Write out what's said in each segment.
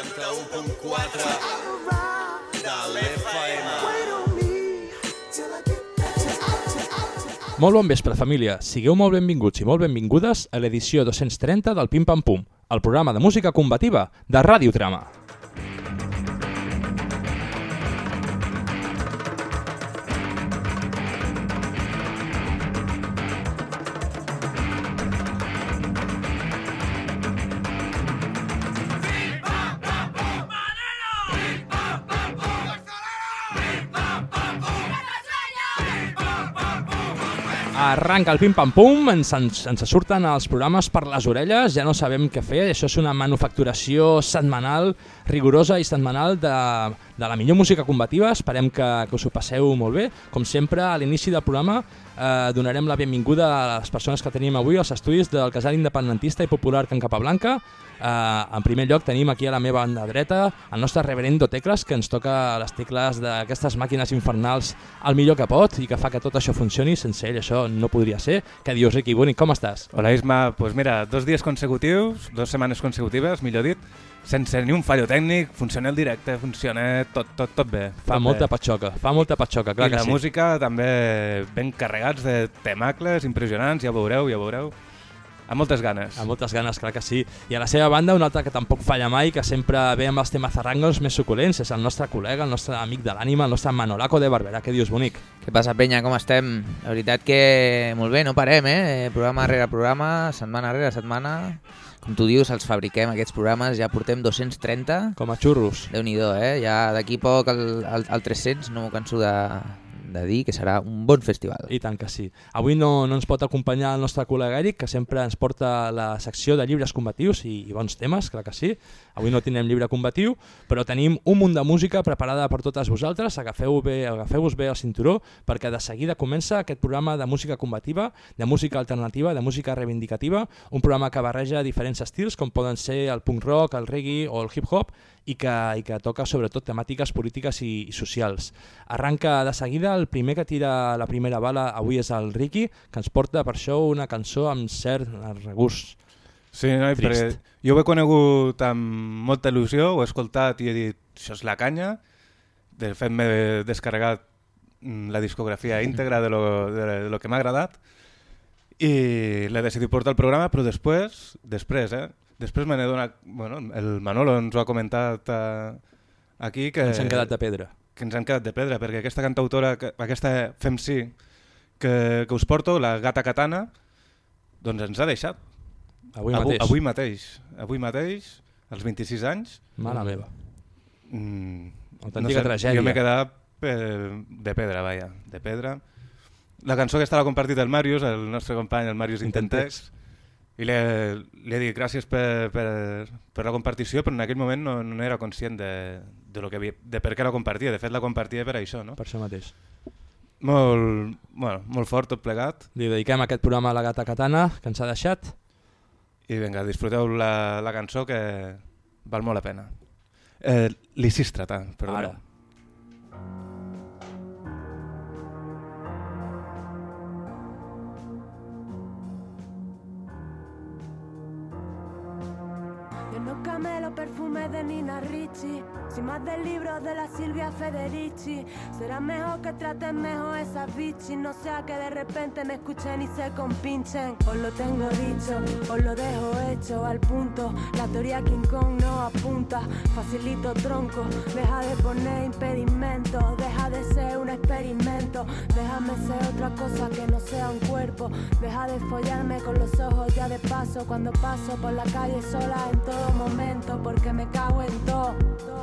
91.4 de l'FM. Molt bon vespre, família. Sigueu molt benvinguts i molt benvingudes a l'edició 230 del Pim Pam Pum, el programa de música combativa de Ràdio Trama. Arranca el Pim Pam Pum, ens surten els programes per les orelles, ja no sabem què fer, això és una manufacturació setmanal, rigorosa i setmanal de la millor música combativa, esperem que us ho passeu molt bé. Com sempre, a l'inici del programa donarem la benvinguda a les persones que tenim avui als estudis del Casal Independentista i Popular Can Capablanca. En primer lloc tenim aquí a la meva banda dreta el nostre reverendo Tecles, que ens toca les tecles d'aquestes màquines infernals al millor que pot i que fa que tot això funcioni. Sense ell això no podria ser. Què dius, Riqui? Bonic, com estàs? Hola, Isma. Pues mira, 2 dies consecutius, 2 setmanes consecutives, millor dit, sense ni un fallo tècnic, funciona el directe, funciona tot bé. Fa molta patxoca, clar que sí. I la música també ben carregats de temacles impressionants, ja veureu. Amb moltes ganes. Amb moltes ganes, clar que sí. I a la seva banda, un altre que tampoc falla mai, que sempre ve amb els temes zarrangos més suculents, és el nostre col·lega, el nostre amic de l'ànima, el nostre Manolaco de Barberà. Què dius, bonic? Què passa, penya? Com estem? La veritat que molt bé, no parem, programa rere programa, setmana rere setmana. Com tu dius, els fabriquem, aquests programes, ja portem 230. Com a xurros. Déu-n'hi-do, ja d'aquí poc el 300 no m'ho canso de dir que serà un bon festival. I tant que sí. Avui no ens pot acompanyar el nostre col·lega Eric, que sempre ens porta la secció de llibres combatius i bons temes, clar que sí. Avui no tindrem llibre combatiu, però tenim un munt de música preparada per totes vosaltres. Agafeu-vos bé el cinturó, perquè de seguida comença aquest programa de música combativa, de música alternativa, de música reivindicativa, un programa que barreja diferents estils, com poden ser el punk rock, el reggae o el hip-hop, i que toca sobretot temàtiques polítiques i socials. Arranca de seguida, el primer que tira la primera bala avui és el Riqui, que ens porta per això una cançó amb cert regust. Sí, no, perquè jo ho he conegut amb molta il·lusió, ho he escoltat i he dit, això és la canya. De fet, m'he descarregat la discografia íntegra de lo que m'ha agradat i l'he decidit portar al programa, però després me n'he donat... Bueno, el Manolo ens ho ha comentat aquí que... Ens han quedat de pedra. Que ens han quedat de pedra, perquè aquesta cantautora, aquesta FEMC que us porto, la Gata Katana, doncs ens ha deixat. Avui mateix, als 26 anys. Mare meva. Autèntica tragèdia. Jo m'he quedat de pedra, de pedra. La cançó aquesta l'ha compartit el Màrius, el nostre company, el Màrius Intentex, i li he dit gràcies per la compartició, però en aquell moment no era conscient de per què la compartia. De fet, la compartia per això, no? Per això mateix. Molt fort tot plegat. Li dediquem aquest programa a la Gata Katana, que ens ha deixat. I vinga, disfruteu la cançó, que val molt la pena. Lisístrata, perdó. Ara. Camelo, perfume de Nina Ricci, sin más del libro de la Silvia Federici. Será mejor que traten mejor esas bichis, no sea que de repente me escuchen y se compinchen. Os lo tengo dicho, os lo dejo hecho al punto. La teoría King Kong no apunta, facilito tronco. Deja de poner impedimentos, deja de ser un experimento. Déjame ser otra cosa que no sea un cuerpo. Deja de follarme con los ojos ya de paso, cuando paso por la calle sola en todo momento, porque me cago en todo.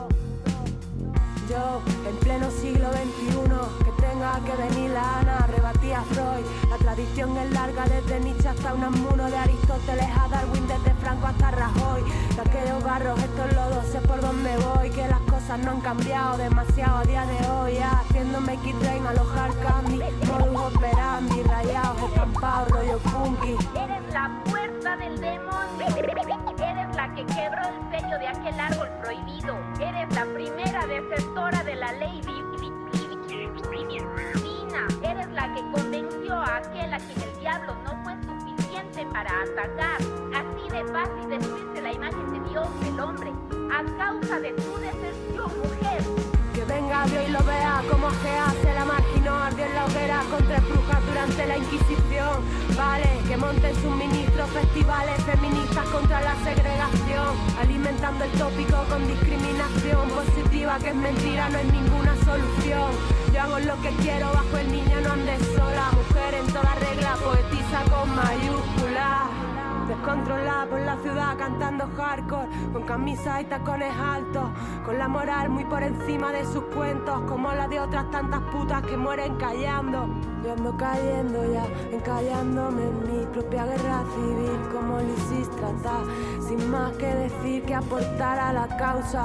Yo, en pleno siglo XXI, que tenga que venir la Ana, rebatí a Freud. La tradición es larga, desde Nietzsche hasta Unamuno, de Aristóteles a Darwin, desde Franco hasta Rajoy. De aquellos barros, estos lodos, sé por dónde voy, que las cosas no han cambiado demasiado a día de hoy. Haciéndome X-Train, alojar Candy, modus operandi, rayados, estampados, rollo funky. Eres la puerta del demonio, eres la que quebró el sello de aquel árbol prohibido, eres la primera desertora de la ley divina, eres la que convenció a aquel a quien el diablo no fue suficiente para atacar, así de fácil destruirse la imagen de Dios. Dios el hombre a causa de tu deserción, mujer. Que venga Dios y lo vea como Gea se la marginó, ardió en la hoguera con 3 brujas durante la Inquisición. Vale, que monten sus ministros festivales feministas contra la segregación, alimentando el tópico con discriminación positiva, que es mentira, no es ninguna solución. Yo hago lo que quiero bajo el niño, no andes sola. Mujer en toda regla, poetisa con mayúsculas. Descontrolada por la ciudad cantando hardcore, con camisas y tacones altos, con la moral muy por encima de sus cuentos, como la de otras tantas putas que mueren callando. Yo ando cayendo ya, encallándome en mi propia guerra civil, como Lysistrata, sin más que decir que aportar a la causa.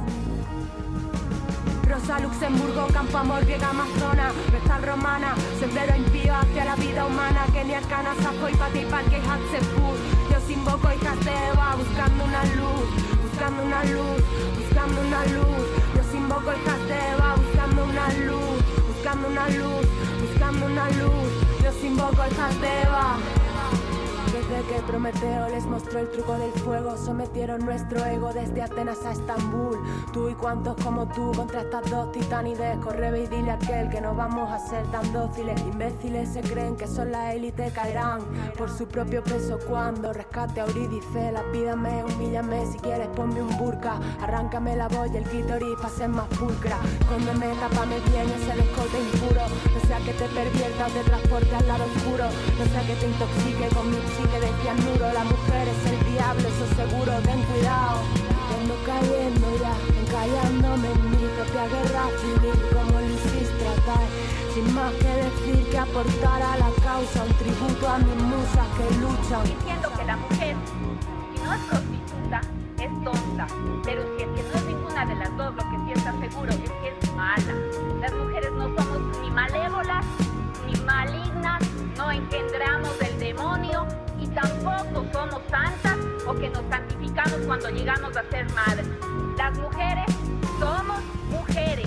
Rosa, Luxemburgo, Campo Amor, Griega, Amazona, Vestal Romana, sendero impío hacia la vida humana, Kenia, Arcana, Safoy, Pati, Parque, Hatzepur. Yo os invoco, hijas de Eva, buscando una luz, buscando una luz, buscando una luz. Yo os invoco, hijas de Eva, buscando una luz, buscando una luz, buscando una luz. Yo os invoco, hijas de Eva. Desde que Prometeo les mostró el truco del fuego, sometieron nuestro ego desde Atenas a Estambul. Tú y cuantos como tú contra estas dos titanides. Corre ve y dile a aquel que no vamos a ser tan dóciles. Imbéciles se creen que son la élite, caerán por su propio peso cuando rescate a Eurídice. Lapídame, humíllame, si quieres ponme un burka. Arráncame la boya, el clítoris pa' ser más pulcra. Escóndeme, tápame bien ese escote impuro. No sea que te pervierta o te transporte al lado oscuro. No sea que te intoxique con mi que de cianuro. La mujer es el diablo, eso seguro, ten cuidado. Ando cayendo ya, encallándome en mi propia guerra civil, como Lysistrata, sin más que decir que aportar a la causa, un tributo a mis musas que luchan. Diciendo que la mujer, si no es prostituta, es tonta, pero si es que no es ninguna de las dos, lo que sí está seguro es que es mala. Las mujeres no somos ni malévolas, ni malignas, no engendramos del demonio, y tampoco somos santas o que nos santificamos cuando llegamos a ser madres. Las mujeres somos mujeres.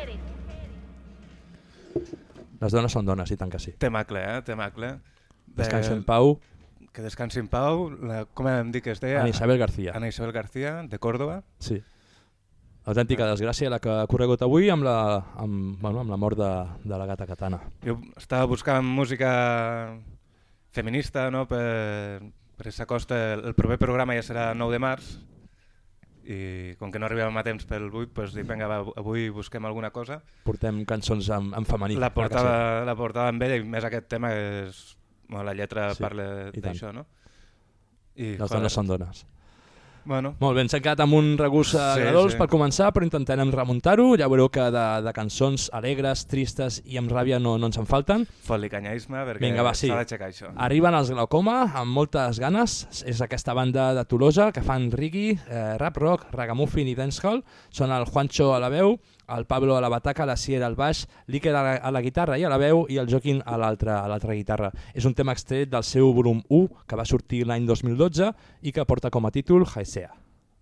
Les dones són dones, i tant que sí. Temacle, temacle. Descansi en pau. Que descansi en pau. Com hem dit que es deia? Ana Isabel García. Ana Isabel García, de Córdoba. Sí. Autèntica desgràcia la que ha corregut avui amb la mort de la gata Katana. Jo estava buscant música feminista, no? per s'acosta el proper programa ja serà 9 de març i com que no arribàvem a temps pel 8, doncs dic, vinga, avui busquem alguna cosa. Portem cançons en femení. La portava amb ella i més aquest tema és... Bueno, la lletra sí, parla d'això, no? I, les dones són dones. Bueno. Molt bé, ens hem quedat amb un regust agradós per començar, però intentarem remuntar-ho. Ja veureu que de cançons alegres, tristes i amb ràbia no ens en falten. Fot-li canyaisme perquè s'ha d'aixecar això. Arriben els Glaucoma amb moltes ganes. És aquesta banda de Tolosa que fan reggae, rap rock, ragamuffin i dancehall. Són el Juancho a la veu, el Pablo a la bataca, la Sierra al baix, l'Iker a la guitarra i a la veu i el Joaquín a l'altra guitarra. És un tema extret del seu volum 1 que va sortir l'any 2012 i que porta com a títol Haisea.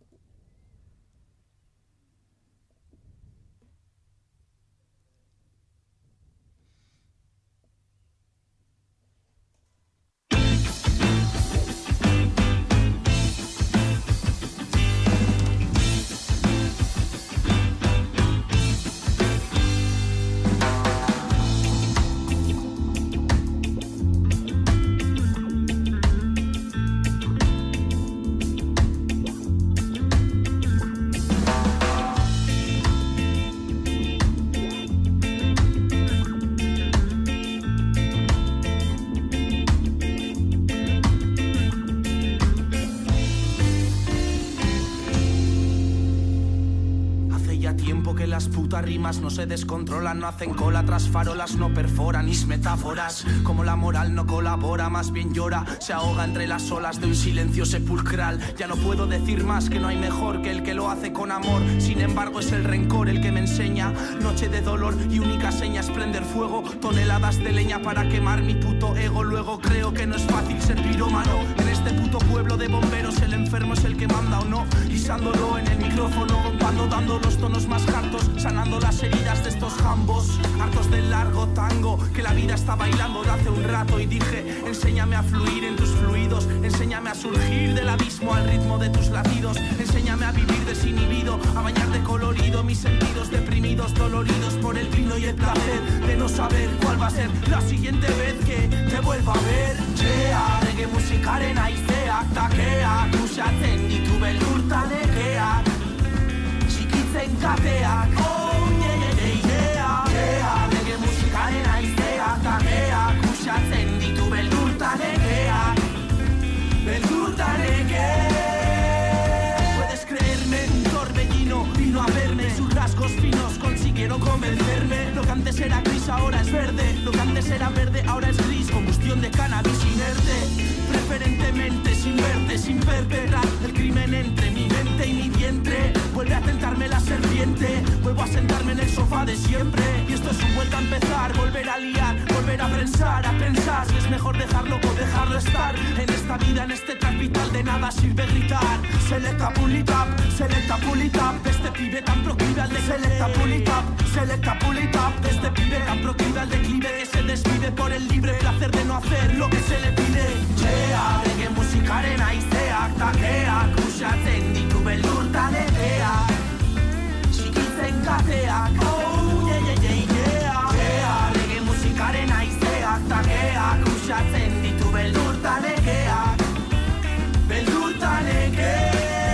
Rimas no se descontrolan, no hacen cola tras farolas, no perforan mis metáforas. Como la moral no colabora, más bien llora, se ahoga entre las olas de un silencio sepulcral. Ya no puedo decir más, que no hay mejor que el que lo hace con amor. Sin embargo es el rencor el que me enseña. Noche de dolor y única seña es prender fuego. Toneladas de leña para quemar mi puto ego. Luego creo que no es fácil ser pirómano. En este puto pueblo de bomberos el enfermo es el que manda o no. Guisándolo en el micrófono, rompando, dando los tonos más hartos, sanando las heridas de estos jambos, hartos del largo tango que la vida está bailando de hace un rato. Y dije, enséñame a fluir en tus fluidos, enséñame a surgir del abismo al ritmo de tus latidos, a vivir desinhibido, a bañar de colorido mis sentidos deprimidos, doloridos por el vino y el placer de no saber cuál va a ser la siguiente vez que te vuelva a ver. Yeah, reggae musikaren aizeak takeak usatzen ditu beldurta nekeak txikitzen kateak. Oh, yeah, yeah, yeah, yeah, yeah. Reggae musikaren aizeak takeak usatzen ditu beldurta nekeak beldurta nekeak. Puedes creerme, un torbellino vino a verme, sus rasgos finos consiguieron convencerme. Lo que antes era gris ahora es verde, lo que antes era verde ahora es gris, combustión de cannabis inerte. Preferentemente sin verte, sin perpetrar el crimen entre mi mente y mi vientre. Vuelve a tentarme la serpiente, vuelvo a sentarme en el sofá de siempre. Y esto es un vuelta a empezar, volver a liar, volver a pensar si es mejor dejarlo o dejarlo estar. En esta vida, en este track vital de nada sirve gritar. Selecta pull it up, de este pibe tan proclive al declive. Selecta pull it up, de este pibe tan proclive al declive, que se desvive por el libre placer de no hacer lo que se le pide. Yeah, reggae musikaren aizeak takeak usatzen ditu beldurta nekeak txikitzen kateak. Oh, yeah, yeah, yeah, yeah, yeah. Reggae musikaren aizeak takeak usatzen ditu beldurta nekeak beldurta nekeak.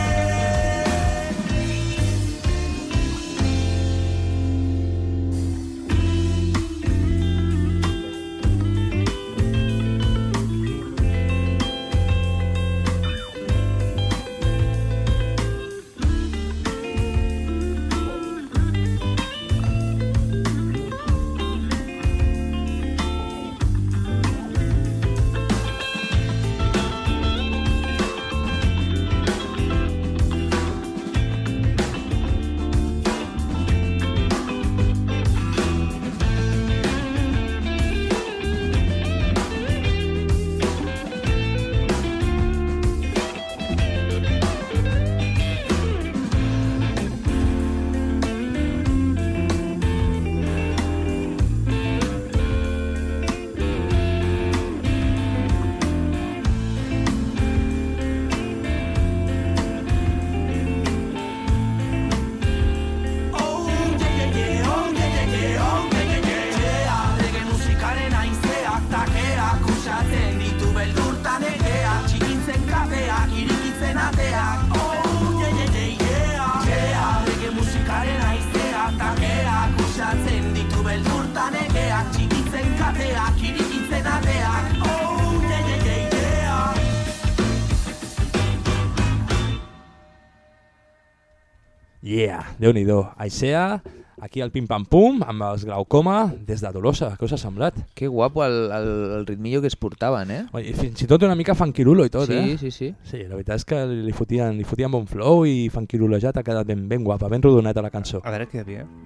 Yeah, Déu-n'hi-do. Aisea, aquí al Pim Pam Pum, amb els Glaucoma, des de Tolosa. Què us ha semblat? Que guapo el ritmillo que es portaven, eh? I fins i tot una mica funkirulo i tot, sí, sí, sí. Sí, la veritat és que li fotien bon flow i funkirulejat, ha quedat ben guapa, ben rodoneta la cançó. A veure què hi havia.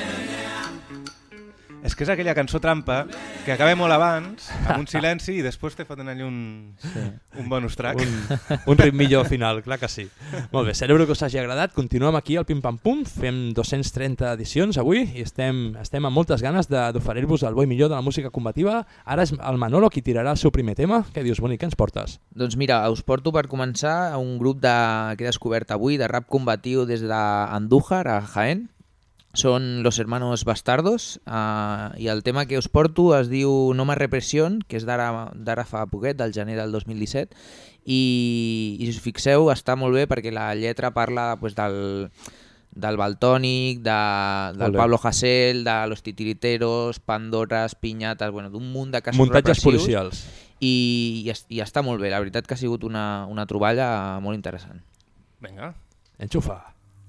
És que és aquella cançó trampa que acaba molt abans, amb un silenci, i després te foten allà un bonus track. Un ritmillo final, clar que sí. Molt bé, celebro que us hagi agradat. Continuem aquí al Pim Pam Pum, fem 230 edicions avui i estem amb moltes ganes d'oferir-vos el bo i millor de la música combativa. Ara és el Manolo qui tirarà el seu primer tema. Què dius, Boni, què ens portes? Doncs mira, us porto per començar un grup que he descobert avui de rap combatiu des d'Andújar, a Jaén. Són Los Hermanos Bastardos i el tema que us porto es diu No Más Represión, que és d'ara fa poquet, del gener del 2017, i si us fixeu està molt bé perquè la lletra parla pues, del Valtònic, del Pablo Hasél, de Los Titiriteros, Pandoras, Piñatas, bueno, d'un munt de casos muntatges repressius policials. I està molt bé, la veritat que ha sigut una troballa molt interessant. Vinga. Enxufa.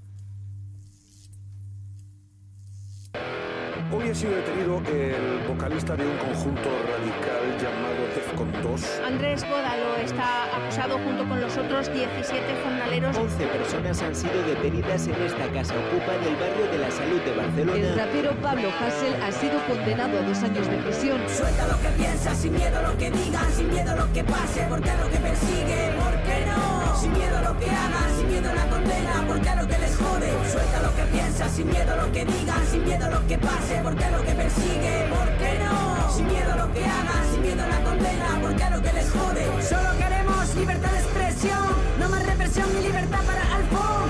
Hoy ha sido detenido el vocalista de un conjunto radical llamado Defcon 2. Andrés Bódalo está acusado junto con los otros 17 jornaleros. 11 personas han sido detenidas en esta casa ocupa del barrio de la Salud de Barcelona. El rapero Pablo Hasél ha sido condenado a 2 años de prisión. Suelta lo que piensas, sin miedo a lo que digan, sin miedo a lo que pase, porque a lo que persigue, ¿por qué no? Sin miedo a lo que hagan, sin miedo a la condena, porque a lo que les jode. Suelta lo que piensas, sin miedo a lo que digan, sin miedo a lo que pase, porque a lo que persigue, ¿por qué no? Sin miedo a lo que hagan, sin miedo a la condena, porque a lo que les jode. Solo queremos libertad de expresión, no más represión ni libertad para Alfón. No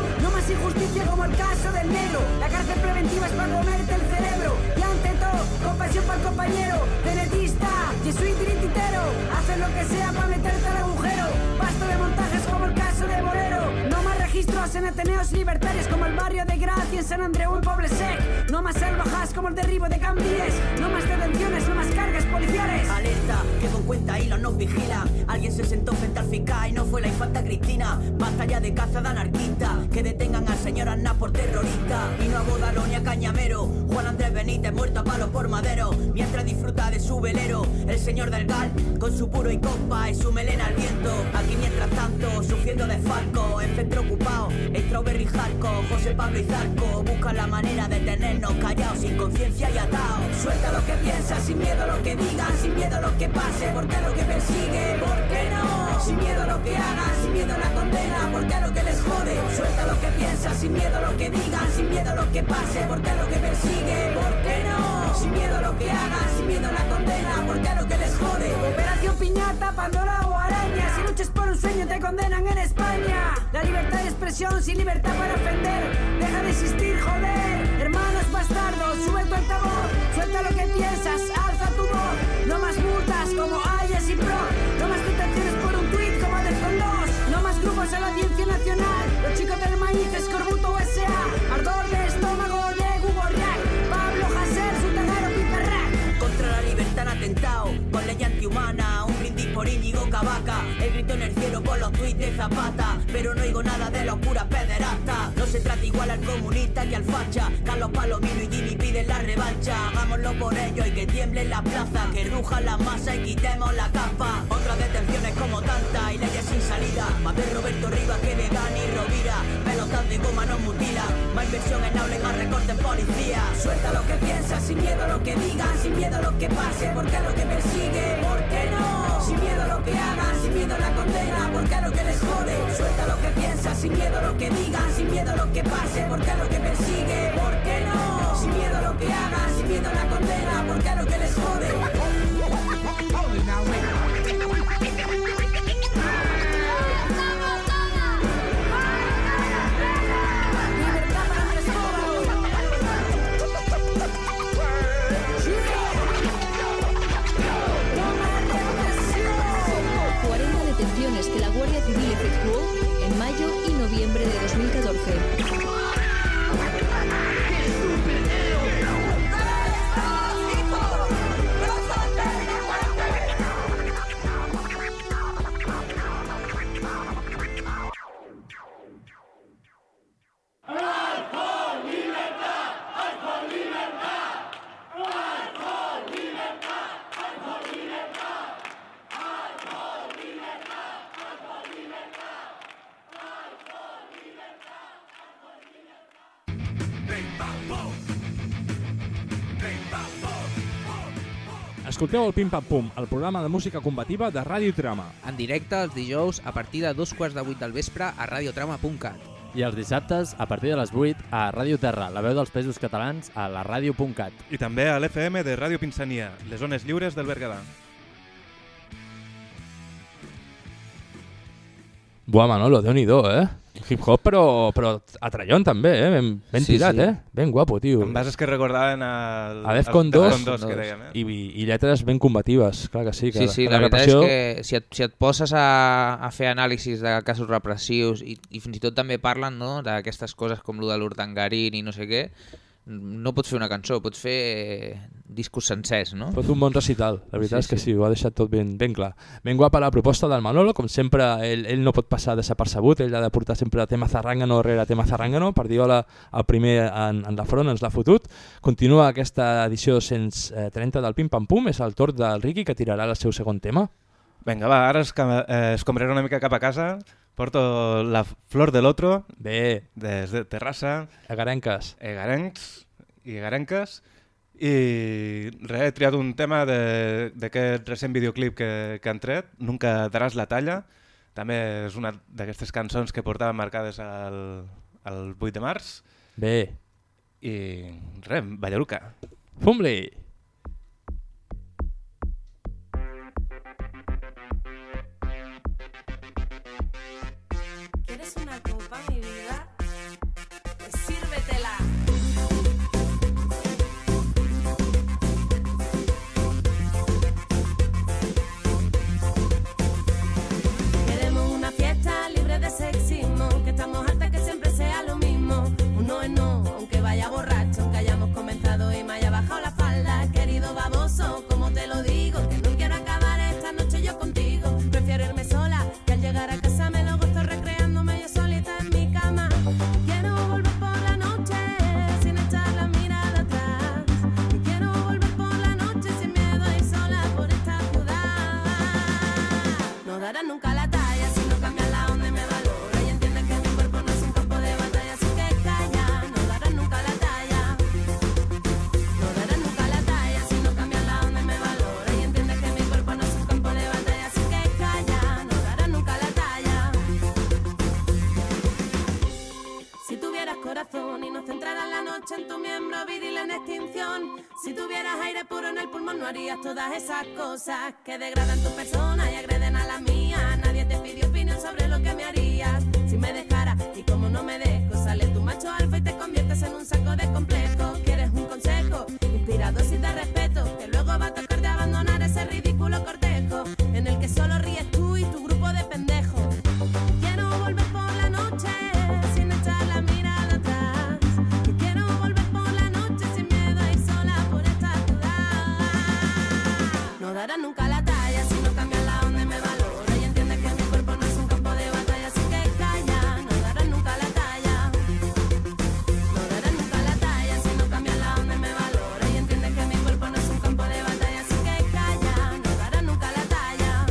sin justicia como el caso del negro. La cárcel preventiva es para comerte el cerebro. Y ante todo, compasión para el compañero. Denetista, jesuita y titero. Haces lo que sea para meterte al agujero. Basta de montajes como el caso de Borero. No más registros en ateneos libertarios como el barrio de Gracia en San Andreu en Poble Sec. No más salvajas como el derribo de Campies. No más detenciones, no más cargas policiales. Alerta, que con cuenta hilos nos vigilan. Alguien se sentó frente al fiscal y no fue la infanta Cristina. Basta ya de caza de anarquista. Que detengan al señor Aznar por terrorista. Y no a Bodalo ni a Cañamero. Juan Andrés Benítez muerto a palo por Madero. Mientras disfruta de su velero el señor del Gal con su puro y copa y su melena al viento. Aquí mientras tanto sufriendo de Falco. En centro ocupado, Strawberry Jarco, José Pablo y Zarco buscan la manera de tenernos callados, sin conciencia y atados. Suelta lo que piensas, sin miedo a lo que digan, sin miedo a lo que pase, porque es lo que persigue, ¿por qué no? Sin miedo a lo que hagan, sin miedo a la condena, porque es lo que les jode. Suelta lo que piensas, sin miedo a lo que digan, sin miedo a lo que pase, porque es lo que persigue, ¿por qué no? Sin miedo a lo que hagan, sin miedo a la condena, porque es lo que les jode. Operación Piñata, Pandora o Araña, si luchas por un sueño te condenan en España. La libertad de expresión sin libertad para ofender, deja de existir, joder. Hermanos bastardos, sube tu altavoz, suelta lo que piensas, alza tu voz. No más multas como Ayes y Pro, no más detenciones por un tuit como Defcon 2, no más grupos en la Audiencia Nacional. Los chicos del maíz, Escorbuto USA, ardor de estómago de Hugo Riac, Pablo Hasél, Sutagar o Piperrac. Contra la libertad han atentado, con ley antihumana, un brindis por Íñigo Cavaca. El grito en el cielo por los tuits de Zapata, pero no oigo nada de los curas pederastas. No se trata igual al comunista que al facha. Carlos Palomino y Jimmy piden la revancha. Hagámoslo por ellos y que tiemble en la plaza, que ruja la masa y quitemos la capa. Otras detenciones como tantas y leyes sin salida. Más de Roberto Rivas que de Dani Rovira. Pelotas de goma nos mutilan. Más inversión en aula y más recorte en policía. Suelta lo que piensas, sin miedo a lo que digan, sin miedo a lo que pase, porque es lo que persigue, ¿por qué no? Sin miedo a lo que hagan, sin miedo a la condena, porque es lo que les jode. Suelta lo que piensas, sin miedo a lo que digan, sin miedo a lo que pase, porque es lo que persigue, ¿por qué no? Sin miedo a lo que hagan, sin miedo a la condena, porque es lo que les jode. Que la Guardia Civil efectuó en mayo y noviembre de 2014. Escolteu el Pim Pam Pum, el programa de música combativa de Ràdio Trama. En directe els dijous a partir de 2:15 del vespre a radiotrama.cat. I els dissabtes a partir de les 8 a Ràdio Terra, la veu dels Països Catalans, a la ràdio.cat. I també a l'FM de Ràdio Pinsania, les zones lliures del Berguedà. Buah, Manolo, Déu-n'hi-do, Hip-hop, però atrallón també, ben Sí, tirat, sí. Ben guapo, tio. Em bases que recordaven A Defcon 2 que dèiem, i lletres ben combatives, clar que sí. Que Sí, que la veritat repressió... és que si et poses a fer anàlisis de casos repressius i fins i tot també parlen, no, d'aquestes coses com lo de l'Urdangarín i no sé què, no pots fer una cançó, pots fer discos sencers, no? Fot un bon recital, la veritat és que sí, ho ha deixat tot ben clar. Ben guapa la proposta del Manolo, com sempre, ell no pot passar desapercebut, ell ha de portar sempre tema zarrangano rere tema zarrangano, Pardiola el primer en la front ens l'ha fotut. Continua aquesta edició 230 del Pim Pam Pum, és el torn del Riqui que tirarà el seu segon tema. Vinga, va, ara escombraré una mica cap a casa. Porto la Flor de l'Otro, des de Terrassa, egarencs i egarenques, i res, he triat un tema d'aquest recent videoclip que han tret, Nunca daràs la talla, també és una d'aquestes cançons que portaven marcades el 8 de març. Bé. I res, Ballaruca. Fum-li! ¿Quieres una copa, mi vida? corazón y nos centrará la noche en tu miembro viril en extinción. Si tuvieras aire puro en el pulmón no harías todas esas cosas que degradan tu persona y agreden a la mía. Nadie te pidió opinión sobre lo que me harías si me dejara, y como no me dejo, sale tu macho alfa y te conviertes en un saco de complejo. ¿Quieres un consejo? Inspirador si te respeto, que luego va a tocar de abandonar ese ridículo cortejo en el que solo ríes tú y tu grupo de pendejos. Quiero volver por la noche sin echar la mirada atrás. Que quiero volver por la noche sin miedo a ir sola por esta ciudad. No darás nunca la talla si no cambias la onda y me valora y entiendes que mi cuerpo no es un campo de batalla, así que calla. No darás nunca la talla. No darás nunca la talla si no cambias la onda y me valora y entiendes que mi cuerpo no es un campo de batalla, así que calla. No darás nunca la talla.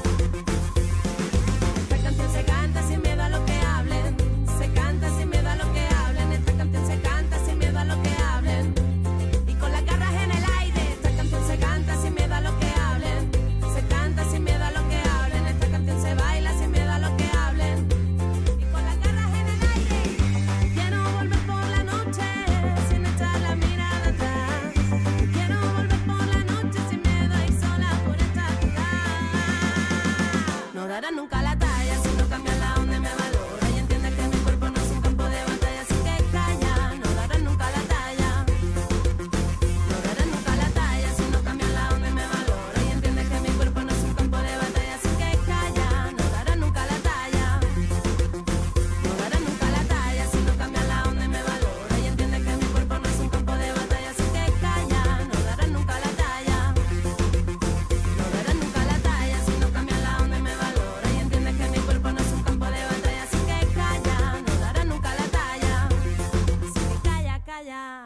Esta canción se canta sin miedo a lo que hablen. Se canta sin miedo a lo que hablen. Esta canción se canta sin miedo a lo que hablen. Y con las garras en el aire. Esta canción se canta sin miedo a lo que hablen. Se canta sin miedo a lo que hablen. Esta canción se baila sin miedo a lo que hablen. Y con las garras en el aire. Quiero volver por la noche sin echar la mirada atrás. Quiero volver por la noche sin miedo a ir sola por esta ciudad. No darás nunca la talla si no cambias la onda y me valora y entiendes que mi cuerpo no es un campo de batalla, así que calla. No darás nunca la talla. No darás nunca la talla si no cambias la onda y me valora y entiendes que mi cuerpo no es un campo de batalla, así que calla. No darás nunca la talla. No darás nunca la talla si no cambias la onda y me valora y entiendes que mi cuerpo no es un campo de batalla, así que calla. No darás nunca la talla. No darás nunca la talla si no cambias la onda y me valora y entiendes que mi cuerpo no es un campo de batalla, así que calla. No darás nunca la talla. Así que calla, calla.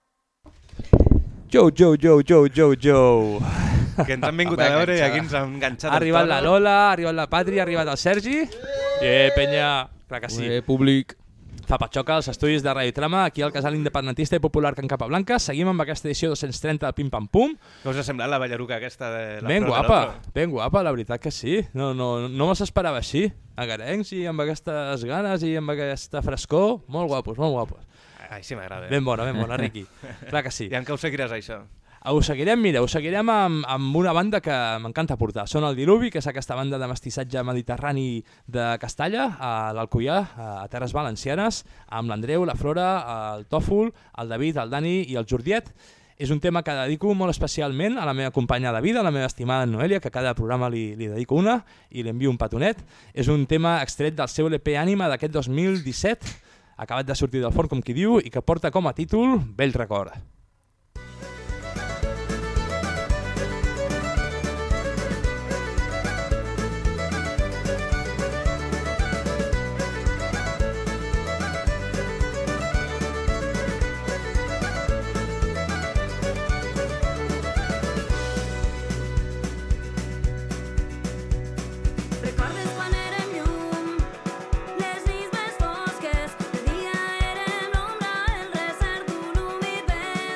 Joe. Que ens han vingut a veure i aquí ens han enganxat. Ha arribat la Lola, ha arribat la Patri, ha arribat el Sergi. Penya, clar que sí. Públic. Fa patxoca als estudis de Radio Trama, aquí al casal independentista i popular Can Capablanca. Seguim amb aquesta edició 230 del Pim Pam Pum. Què us ha semblat la ballaruca aquesta de la Ben Flor ben guapa, la veritat que sí. No me s'esperava així. Agarencs i amb aquestes ganes i amb aquesta frescor. Molt guapos, molt guapos. Així m'agrada. Ben bona, Riqui. Clar que sí. I amb què ho seguiràs, això? Ho seguirem amb una banda que m'encanta portar. Són el Diluvi, que és aquesta banda de mestissatge mediterrani de Castalla, a l'Alcoià, a Terres Valencianes, amb l'Andreu, la Flora, el Tòfol, el David, el Dani i el Jordiet. És un tema que dedico molt especialment a la meva companya de vida, a la meva estimada Noelia, que a cada programa li dedico una i li envio un petonet. És un tema extret del seu LP Ànima d'aquest 2017, acabat de sortir del forn, com qui diu, i que porta com a títol Vell record. Recordes quan érem llum, les nits més fosques, de dia érem l'ombra, el resert d'un humit vent.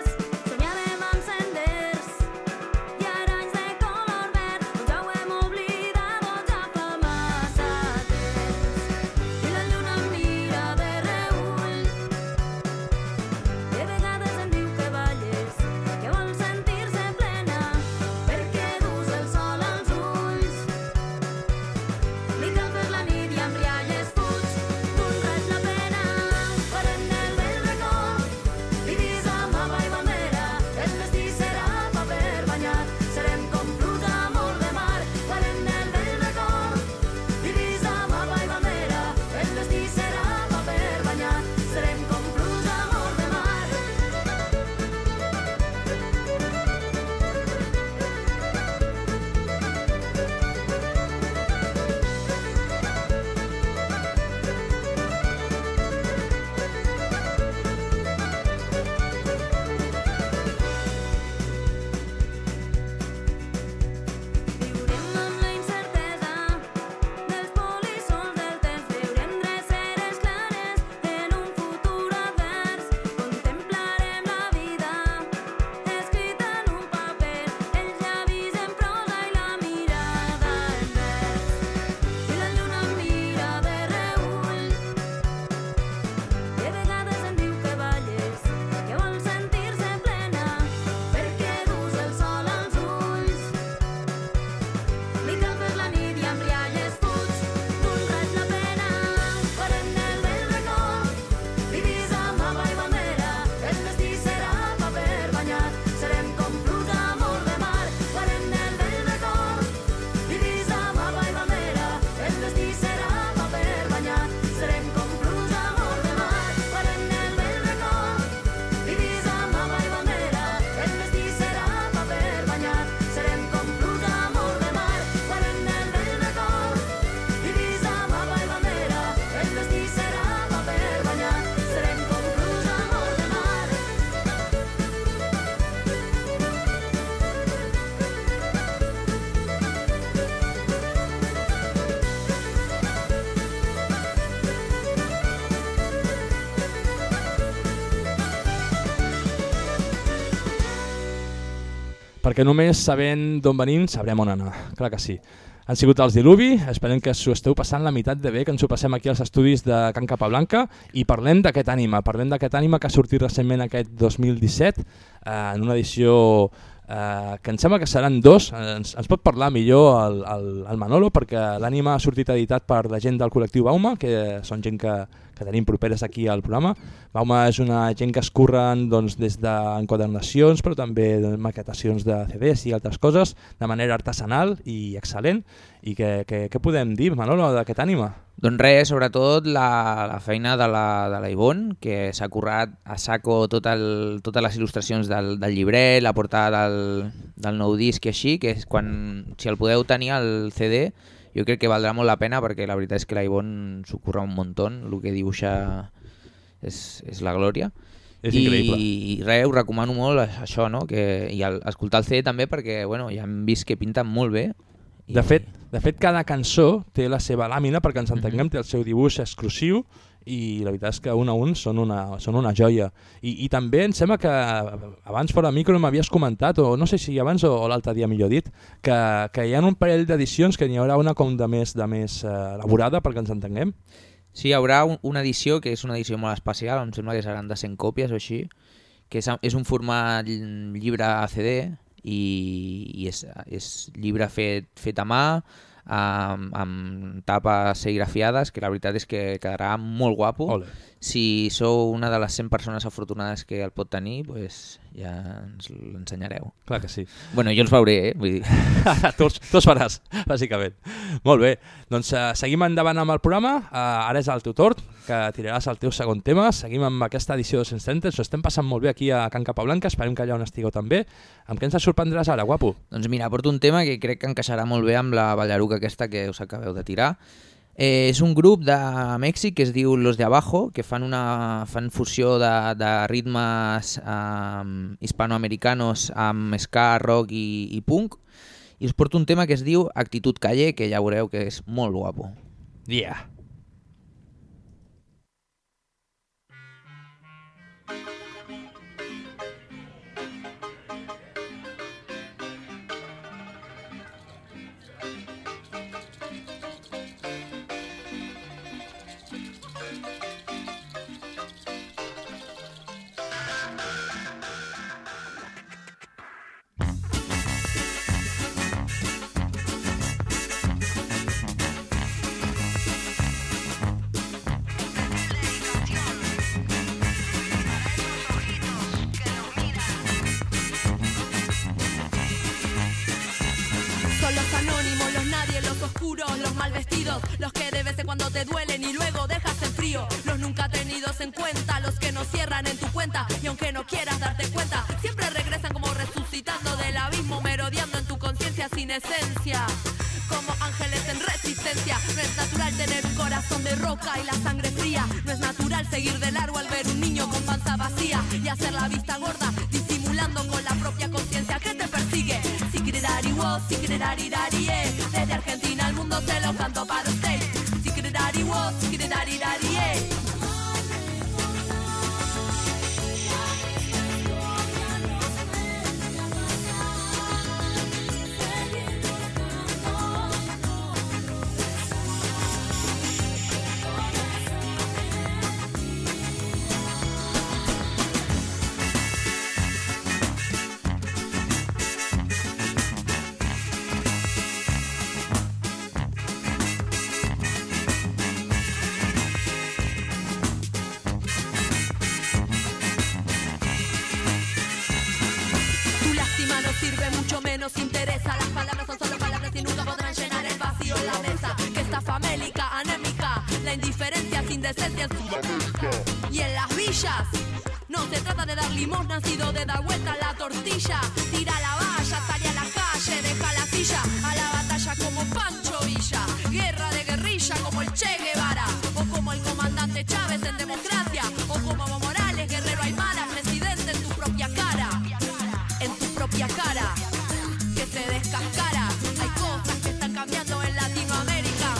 perquè només sabent d'on venim sabrem on anar, clar que sí. Han sigut els Diluvi, esperem que s'ho esteu passant la meitat de bé, que ens ho passem aquí als estudis de Can Capablanca i parlem d'aquest ànima que ha sortit recentment aquest 2017 en una edició que em sembla que seran 2, ens pot parlar millor el Manolo, perquè l'ànima ha sortit editat per la gent del col·lectiu Bauma, que són gent que tenim properes aquí al programa. Bauma és una gent que es curren des d'enquadernacions, però també de maquetacions de CDs i altres coses, de manera artesanal i excel·lent. I què podem dir, Manolo, d'aquest ànima? Doncs res, sobretot la feina de la Ivonne, que s'ha currat a saco totes les il·lustracions del llibret, la portada del nou disc i així, que és si el podeu tenir al CD, jo crec que valdrà molt la pena, perquè la veritat és que la Ivonne s'ho curra un muntó, el que dibuixa és la glòria. És increïble. I res, us recomano molt això, no? I escoltar el CD també, perquè ja hem vist que pinten molt bé. De fet, cada cançó té la seva làmina, perquè ens entenguem, té el seu dibuix exclusiu i la veritat és que un a un són una joia. I també em sembla que abans fora micro m'havies comentat, o no sé si abans o l'altre dia millor dit, que hi ha un parell d'edicions que n'hi haurà una com de més elaborada perquè ens entenguem. Sí, hi haurà una edició que és una edició molt especial, em sembla que seran de 100 còpies o així, que és un format llibre a CD i és llibre fet a mà, amb tapes serigrafiades, que la veritat és que quedarà molt guapo. Ole. Si sou una de les 100 persones afortunades que el pot tenir, pues ja ens l'ensenyareu. Clar que sí. Bueno, jo els veuré, vull dir. tu els faràs, bàsicament. Molt bé, doncs seguim endavant amb el programa. Ara és el teu torn, que tiraràs el teu segon tema. Seguim amb aquesta edició 230. Ens ho estem passant molt bé aquí a Can Capablanca, esperem que allà on estigueu també. Amb què ens sorprendràs ara, guapo? Doncs mira, porto un tema que crec que encaixarà molt bé amb la ballaruca aquesta que us acabeu de tirar. És un grup de Mèxic que es diu Los de Abajo, que fan fusió de ritmes hispanoamericanos amb ska, rock i punk. I us porto un tema que es diu Actitud Calle, que ja veureu que és molt guapo. Yeah. Los mal vestidos, los que de vez en cuando te duelen y luego dejas en frío, los nunca tenidos en cuenta, los que no cierran en tu cuenta y aunque no quieras darte cuenta, siempre regresan como resucitando del abismo, merodeando en tu conciencia sin esencia, como ángeles en resistencia. No es natural tener un corazón de roca y la sangre fría, no es natural seguir de largo al ver un niño con panza vacía y hacer la vista gorda, disimulando con la propia conciencia que te persigue. Desde Argentina al mundo se lo canto para usted. Nos interesa, las palabras son solo palabras y nunca podrán llenar el vacío en la mesa. Que está famélica, anémica, la indiferencia sin decencia en Sudamérica. Y en las villas no se trata de dar limosna, sino de dar vuelta a la tortilla. Tira la valla, sale a la calle, deja la silla, a la batalla como Pancho Villa. Guerra de guerrilla como el Che Guevara, o como el comandante Chávez en democracia, o como Evo Morales, guerrero Aymara, presidente en tu propia cara. En tu propia cara. Se descascara, hay cosas que están cambiando en Latinoamérica.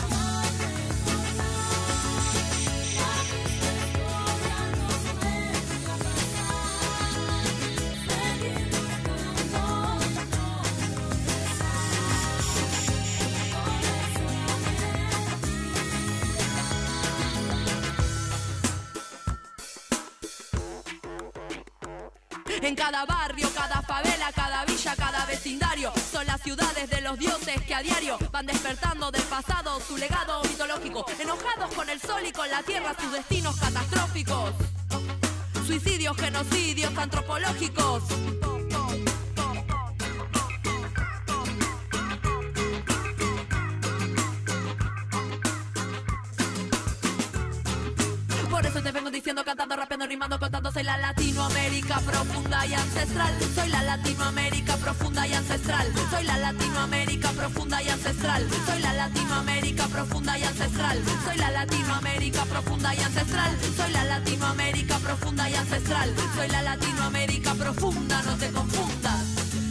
En cada barrio, cada favela, cada villa, cada vecindario. Son las ciudades de los dioses que a diario van despertando del pasado su legado mitológico. Enojados con el sol y con la tierra, sus destinos catastróficos. Suicidios, genocidios antropológicos. Por eso te vengo diciendo, cantando, rapeando, rimando, contando. Soy la Latinoamérica profunda y ancestral. Soy la Latinoamérica profunda y ancestral. Soy la Latinoamérica profunda y ancestral. Soy la Latinoamérica profunda y ancestral. Soy la Latinoamérica profunda y ancestral. Soy la Latinoamérica profunda y ancestral. Soy la Latinoamérica profunda, no te confundas.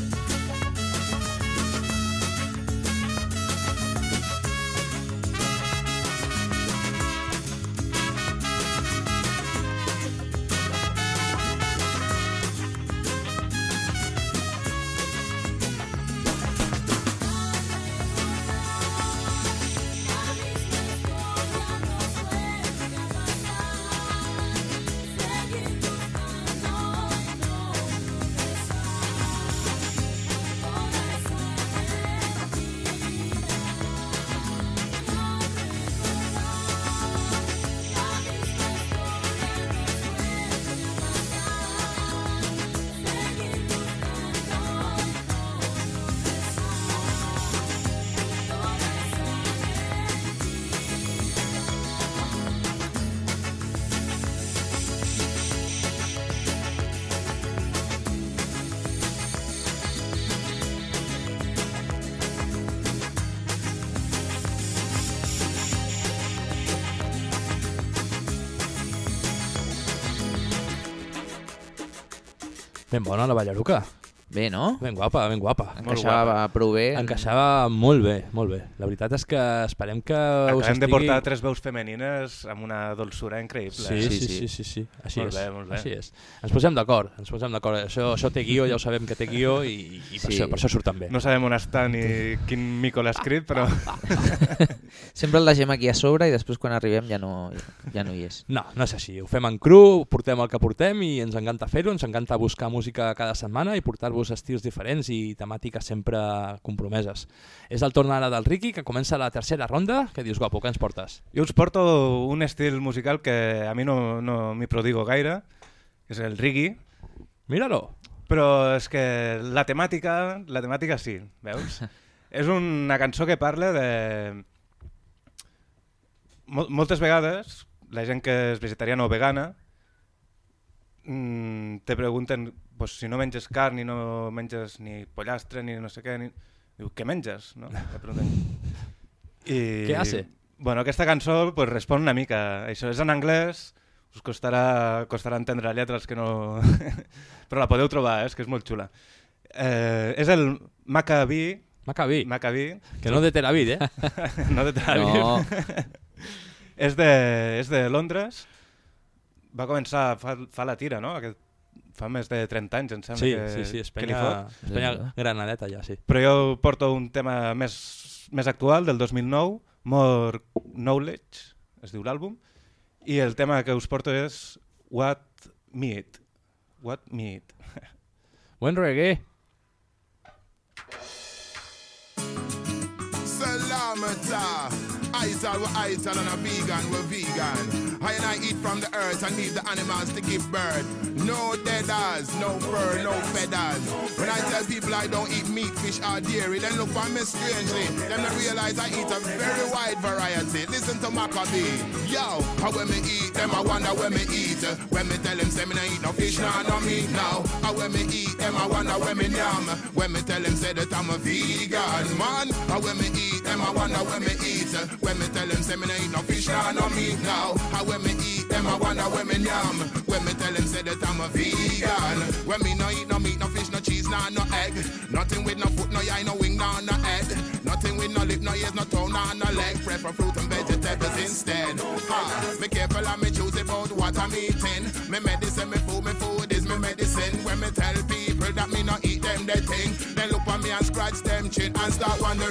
Ben bona la Ballaruca. Bé, no? Ben guapa, ben guapa. Encaixava prou bé. Encaixava molt bé, molt bé. La veritat és que esperem que us Acabem estigui... de portar 3 veus femenines amb una dolçura increïble. Sí. Així molt és. bé, molt bé. Així és. Ens posem d'acord. Això té guió, ja ho sabem que té guió i per això surt tan bé. No sabem on està ni quin mico l'ha escrit, però... Sempre el deixem aquí a sobre i després quan arribem ja no hi és. No és així. Ho fem en cru, portem el que portem i ens encanta fer-ho, ens encanta buscar música cada setmana i portar-vos estils diferents i temàtiques sempre compromeses. És el torn ara del Riqui, que comença la tercera ronda. Què dius, guapo, què ens portes? Jo us porto un estil musical que a mi no m'hi prodigo gaire, que és el reggae. Mira-lo! Però és que la temàtica sí, veus? És una cançó que parla de... Moltes vegades la gent que és vegetariana o vegana te pregunten pues, si no menges carn ni no menges ni pollastre ni no sé què, diu, què menges? No? Què hace? Bueno, aquesta cançó pues, respon una mica. Això és en anglès, us costarà entendre la lletra els que no... però la podeu trobar, és que és molt xula. És el Maccabi. Que no de Tel Aviv, no de Tel Aviv. No. És de Londres. Va començar fa la tira, no? Fa més de 30 anys, em sembla. Sí, Espanya granadeta ja, sí. Però jo porto un tema més actual, del 2009, More Knowledge, es diu l'àlbum, i el tema que us porto és What Meat. Buen reggae. Salamata. Ital, we're ital, and a vegan, we're vegan. I and I eat from the earth and leave the animals to give birth. No deaders, no fur, no feathers. When I tell people I don't eat meat, fish or dairy, then look at me strangely. Then I realize I eat a very wide variety. Listen to Maccabi. Yo, how when me eat, them I wonder when me eat. When me tell them, say me no eat no fish, no meat now. How when me eat, them I wonder when me yam. When me tell them, say that I'm a vegan, man. How when me eat, them I wonder when me eat. When me tell them, say me no eat no fish, no meat now. How when me eat, them I wonder when me yam. When me tell them, say that I'm a vegan. When me no eat no meat, no fish, no cheese, no egg. Nothing with no foot, no eye, no wing, no head. Nothing with no lip, no ears, no tongue, no leg. Prefer fruit and vegetables instead. Me careful and me choose about what I'm eating. Me medicine, me food is me medicine. When me tell people that me no eat them, they think. They look at me and scratch them chin and start wondering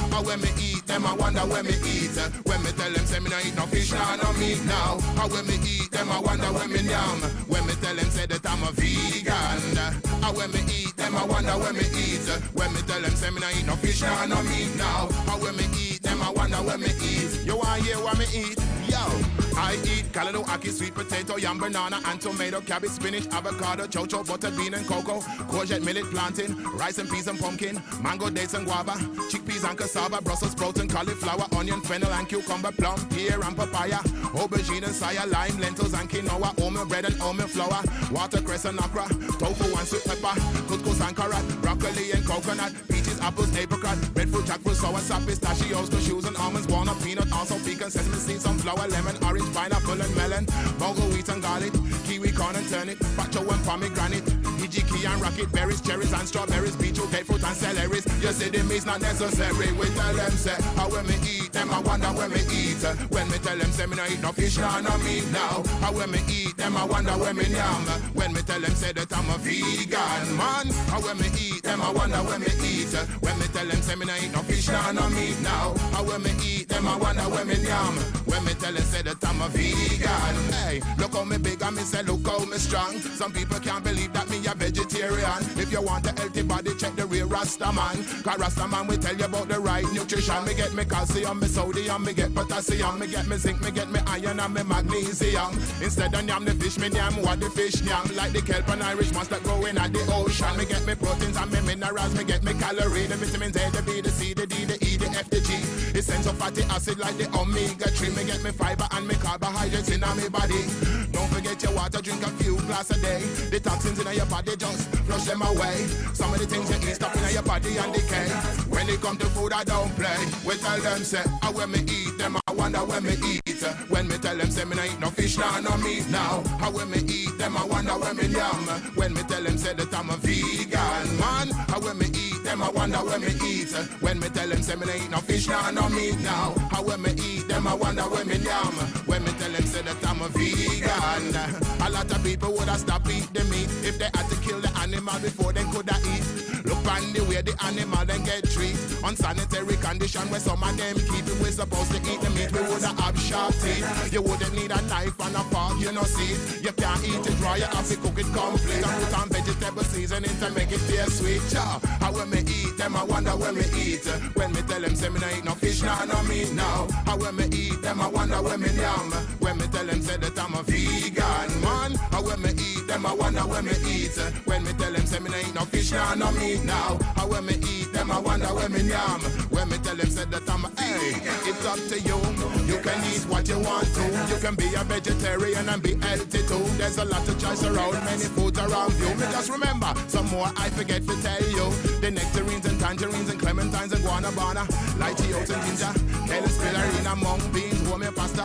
How when me eat them, I wonder when me eat. When me tell them say me no eat no fish, no meat now. How when me eat them, I wonder when me yam. When me tell them say that I'm a vegan. How when me eat them, I wonder when me eat. When me tell them say me no eat no fish, no meat now. How when me eat them, I wonder when me eat. You want hear what me eat? Yo, I eat callaloo, ackee, sweet potato, yam, banana, and tomato, cabbage, spinach, avocado, chocho, butter, bean, and cocoa, courgette, millet, plantain, rice and peas and pumpkin, mango, dates and guava, chickpeas and cassava, Brussels sprouts and cauliflower, onion, fennel and cucumber, plum, pear and papaya, aubergine and saya, lime, lentils and quinoa, oatmeal bread and oatmeal flour, watercress and okra, tofu and sweet pepper, couscous and carrot, broccoli and coconut, peaches, apples, apricot, breadfruit, jackfruit, sour sap, pistachios, cashews and almonds, walnut, peanut, also pecan, sesame seeds, sunflower, lemon, orange, pineapple and melon, bongo, wheat and garlic, kiwi, corn and turnip, pacho and pomegranate, hijiki and rocket berries, cherries and strawberries, beetroot, grapefruit and celeries. You see the meat's not necessary. We tell them say, how when me eat them, I wonder when me eat. When me tell them say me no eat no fish, no meat now. How when me eat them, I wonder when me yam. When me tell them say that I'm a vegan man. How when me eat them, I wonder when me eat. When me tell them say me no eat no fish, no meat now. How when me eat them, I wonder when me yam. When me tell them say that I'm a vegan. Hey, look how me big and me say look how me strong. Some people can't believe that me a vegetarian. If you want a healthy body, check the real Rasta man. Cause Rasta man will tell you about the right nutrition. Me get me calcium, me sodium, me get potassium, me get me zinc, me get me iron and me magnesium. Instead of yam the fish, me yam what the fish yam. Like the kelp and Irish moss that grow in at the ocean. Me get me proteins and me minerals, me get me calories, the vitamins A, the B, the C, the D, the E, the F, the G. Essential fatty acid like the omega-3. Me get me fiber and me carbohydrates in my body. Don't forget your water, drink a few glasses a day. The toxins in your body, just flush them away. Some of the things you eat stuff in your body and decay. When it come to food, I don't play. We tell them say, I when me eat them, I wonder when me eat. When me tell them say me no eat no fish, no meat now. How when me eat them, I wonder when me yam. When me tell them say that I'm a vegan man. How when me eat them, I wonder when me eat. When me tell them say me no eat no fish, no meat now. How when me eat them, I wonder when me yam. When me tell them say that I'm a vegan. A lot of people would have stopped eat the meat if they had to kill the animal before they could have eat. Look on the way the animal then get treated. Unsanitary condition where some of them keep it. We're supposed to eat the meat, we would have sharp teeth. You wouldn't need a knife and a fork, you know see. You can't eat it raw, you have to cook it complete. And put on vegetable seasoning to make it taste sweet. How when me eat them, I wonder when me eat. When me tell them say me no eat no fish, no meat now. How when me eat them, I wonder when me yam. When me tell them say that I'm a vegan man. How when me eat them, I wonder when me eat. When me tell them say me no eat no fish, no meat now. How when me eat them, I wonder when me yam. When me tell them say that I'm a it's up to you. You can eat what you want to. You can be a vegetarian and be healthy too. There's a lot of choice around, many foods around you. Me just remember, some more I forget to tell you. The nectarines and tangerines and clementines and guanabana, lychee oats and ginger, kale, spirulina, mung beans, warm pasta.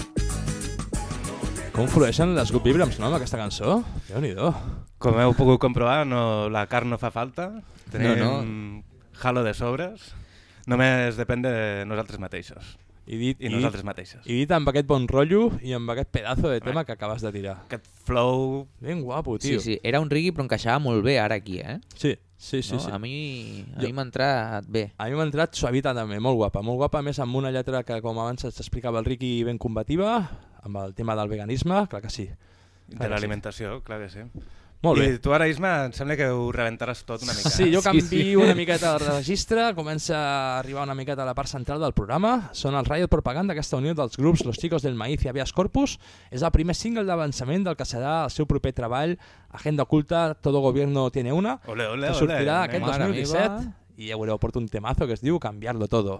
Com flueixen les Good Vibrams, no, amb aquesta cançó? Déu-n'hi-do. Com heu pogut comprovar, no, la carn no fa falta. Tenim halo de sobres. Només depèn de nosaltres mateixos. I nosaltres mateixes. I dit amb aquest bon rotllo i amb aquest pedazo de tema que acabes de tirar. Aquest flow... Ben guapo, tio. Sí, era un reggae però encaixava molt bé ara aquí, eh? Sí. No? A mi m'ha entrat bé. A mi m'ha entrat suavita també, molt guapa. Molt guapa, més amb una lletra que, com abans s'explicava el Riqui, ben combativa, amb el tema del veganisme, clar que sí. De l'alimentació, clar que sí. Molt bé. I tu ara, Isma, em sembla que ho rebentaràs tot una mica. Sí, jo canvio una miqueta el registre, comença a arribar una miqueta a la part central del programa. Són els Riot Propaganda, aquesta unió dels grups Los Chicos del Maíz i Habeas Corpus. És el primer single d'avançament del que serà el seu proper treball, Agenda Oculta, Todo Gobierno Tiene Una, que sortirà aquest 2017 i ja veureu, porta un temazo que es diu Cambiarlo Todo.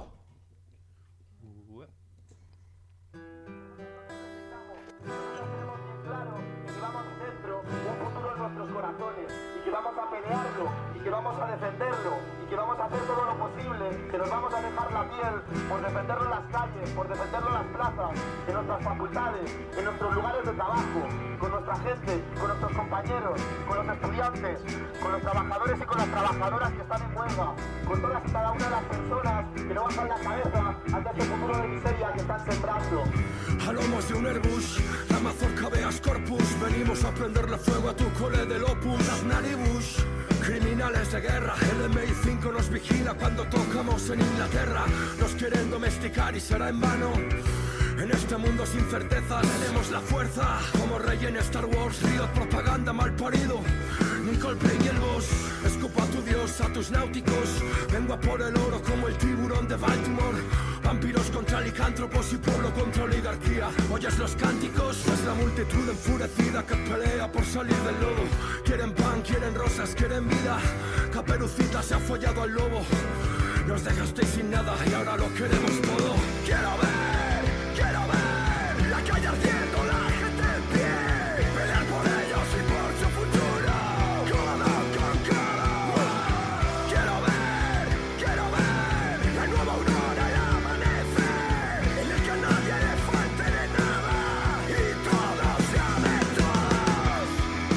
Que nos vamos a dejar la piel por defenderlo en las calles, por defenderlo en las plazas, en nuestras facultades, en nuestros lugares de trabajo, con nuestra gente, con nuestros compañeros, con los estudiantes, con los trabajadores y con las trabajadoras que están en huelga, con todas y cada una de las personas que no bajan la cabeza ante este futuro de miseria que están sembrando. A lomos de un Airbus, la mazorca Habeas Corpus, venimos a prenderle fuego a tu cole del Opus, las naribus. Criminales de guerra, el MI5 nos vigila cuando tocamos en Inglaterra. Nos quieren domesticar y será en vano. En este mundo sin certezas tenemos la fuerza. Como rey en Star Wars, río propaganda mal parido. Nicole Play y el boss, escupo a tu dios, a tus náuticos. Vengo a por el oro como el tiburón de Baltimore. Vampiros contra licántropos y pueblo contra oligarquía. ¿Oyes los cánticos? Es la multitud enfurecida que pelea por salir del lodo. Quieren pan, quieren rosas, quieren vida. Caperucita se ha follado al lobo. Nos dejasteis sin nada y ahora lo queremos todo. Quiero ver la calle ardiendo, la gente en pie. Pelear por ellos y por su futuro. Codo con codo. Quiero ver la nueva aurora y amanecer. En el que a nadie le falte de nada y todo sea de todos.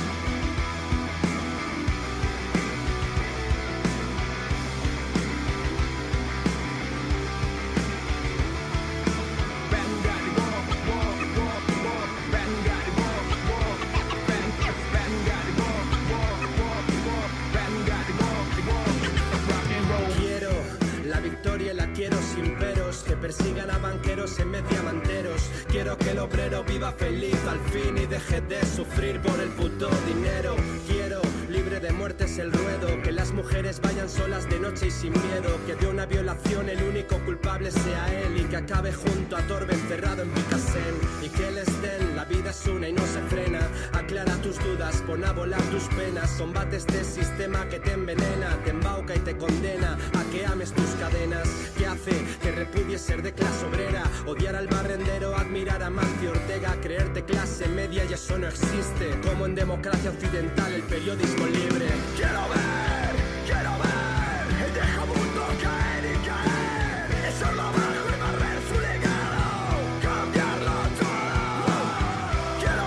Quiero la victoria y la quiero sin peros. Que persigan a banqueros en vez de diamanteros. Quiero que el obrero viva feliz al fin y deje de sufrir por el puto dinero. Quiero libre de muertes el ruedo. Que las mujeres vayan solas de noche y sin miedo. Que de una violación el único culpable sea él. Y que acabe junto a Torbe encerrado en Picasen. Y que les den, la vida es una y no se frena. Aclara tus dudas, pon a volar tus penas. Combate este sistema que te envenena. Te embauca y te condena a que ames tus cadenas. Que hace que repudies ser de clase obrera. Odiar al barrendero, admirar a Mancio Ortega. Creerte clase media y eso no existe. Como en democracia occidental el periodismo libre. Quiero ver el viejo mundo caer y caer. Echarlo abajo y barrer su legado. Cambiarlo todo. Quiero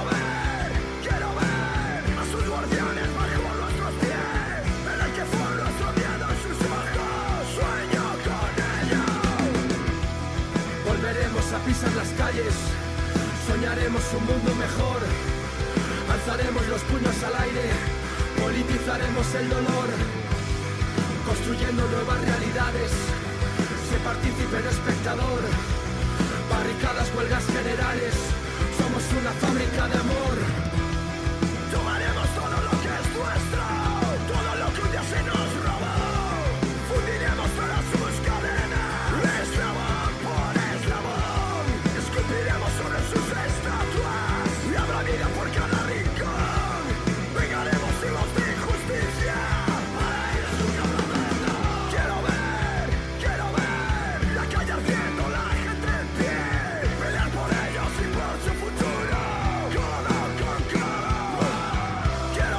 ver a sus guardianes bajo nuestros pies. Ver el que fue nuestro miedo en sus ojos. Sueño con ello. Volveremos a pisar las calles. Soñaremos un mundo mejor. Alzaremos los puños al aire. Politizaremos el dolor. Construyendo nuevas realidades. Sé partícipe no espectador. Barricadas, huelgas generales. Somos una fábrica de amor. Tomaremos todo lo que es nuestro. Todo lo que un día se nos robó. Fundiremos todas sus cadenas. Eslabón por eslabón. Esculpiremos sobre sus estatuas. Y habrá vida por cada rincón. Vengaremos hijos de injusticia. Para ellos nunca habrá verdad. Quiero ver la calle ardiendo, la gente en pie. Pelear por ellos y por su futuro. Codo con codo. Quiero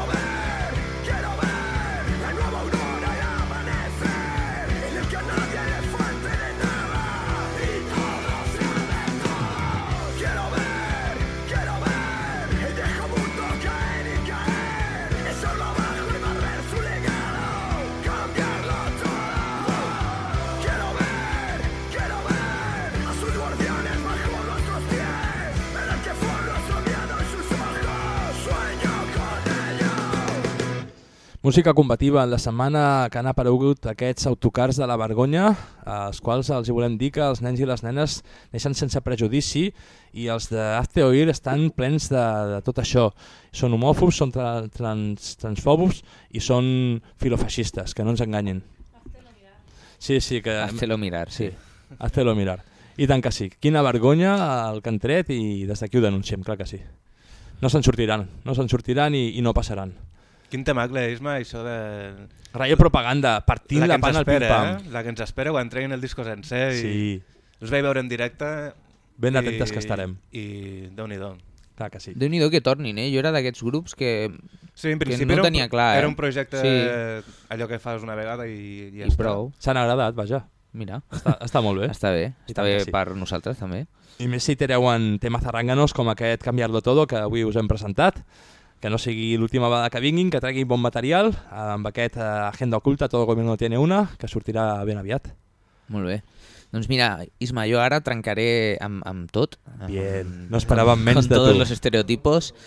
ver la nueva aurora y amanecer. En el que a nadie le falte de nada y todo sea de todos. Quiero ver el viejo mundo caer y caer. Echarlo abajo y barrer su legado. Cambiarlo todo. Quiero ver a sus guardianes bajo nuestros pies. Ver el que fue nuestro miedo en sus ojos. Sueño con ello. Música combativa en la setmana que han aparegut aquests autocars de la vergonya, als quals els hi volem dir que els nens i les nenes neixen sense prejudici i els d'Hazte Oír estan plens de tot això. Són homòfobs, són transfòbos i són filofeixistes, que no ens enganyin. Sí, que... Hazte-lo mirar, sí. Hazte-lo mirar. I tant que sí. Quina vergonya el que han tret i des d'aquí ho denunciem, clar que sí. No se'n sortiran i no passaran. Quin temacle, Isma, això de... Rayo propaganda, partint la pan al pim-pam. La que ens espera quan treguin el disco sencer. Sí. Els vaig veure en directe. Ben atentes que estarem. I Déu-n'hi-do. Clar que sí. Déu-n'hi-do que tornin, eh? Jo era d'aquests grups que no tenia clar. Era un projecte, allò que fas una vegada i ja està. Prou. S'han agradat, vaja. Mira. Està molt bé. Està bé per nosaltres també. I més si treuen temes zarranganos com aquest Cambiarlo Todo que avui us hem presentat, que no sigui l'última vegada que vinguin, que treguin bon material amb aquest Agenda Oculta, Todo Gobierno tiene una, que sortirà ben aviat. Molt bé. Doncs mira, Isma, jo ara trencaré amb tot. Bien, no esperàvem menys de tu. Con tots els estereotipos.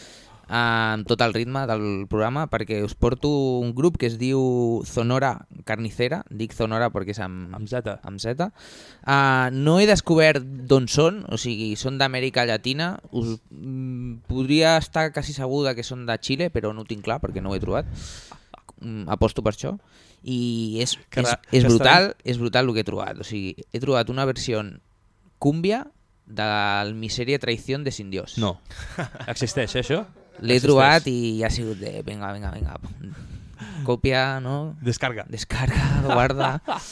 amb tot el ritme del programa, perquè us porto un grup que es diu Sonora Carnicera. Dic Sonora perquè és amb Z. No he descobert d'on són, o sigui, són d'Amèrica Llatina. Podria estar quasi segur que són de Xile, però no ho tinc clar perquè no ho he trobat. Aposto per això. I és brutal el que he trobat. O sigui, he trobat una versió cumbia del Miseria Traición de Sin Dios. No. Existeix, això? L'he trobat i ha sigut de venga. Còpia, no? Descarga, guarda.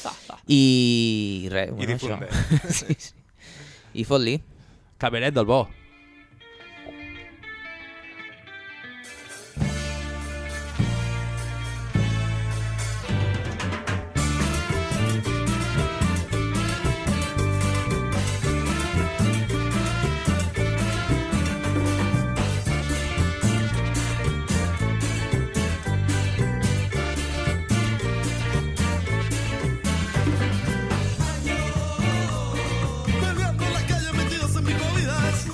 I res, I difunde. Sí. I fot-li. Cabaret del bo. Peleando en la calle metidos en mis movidas.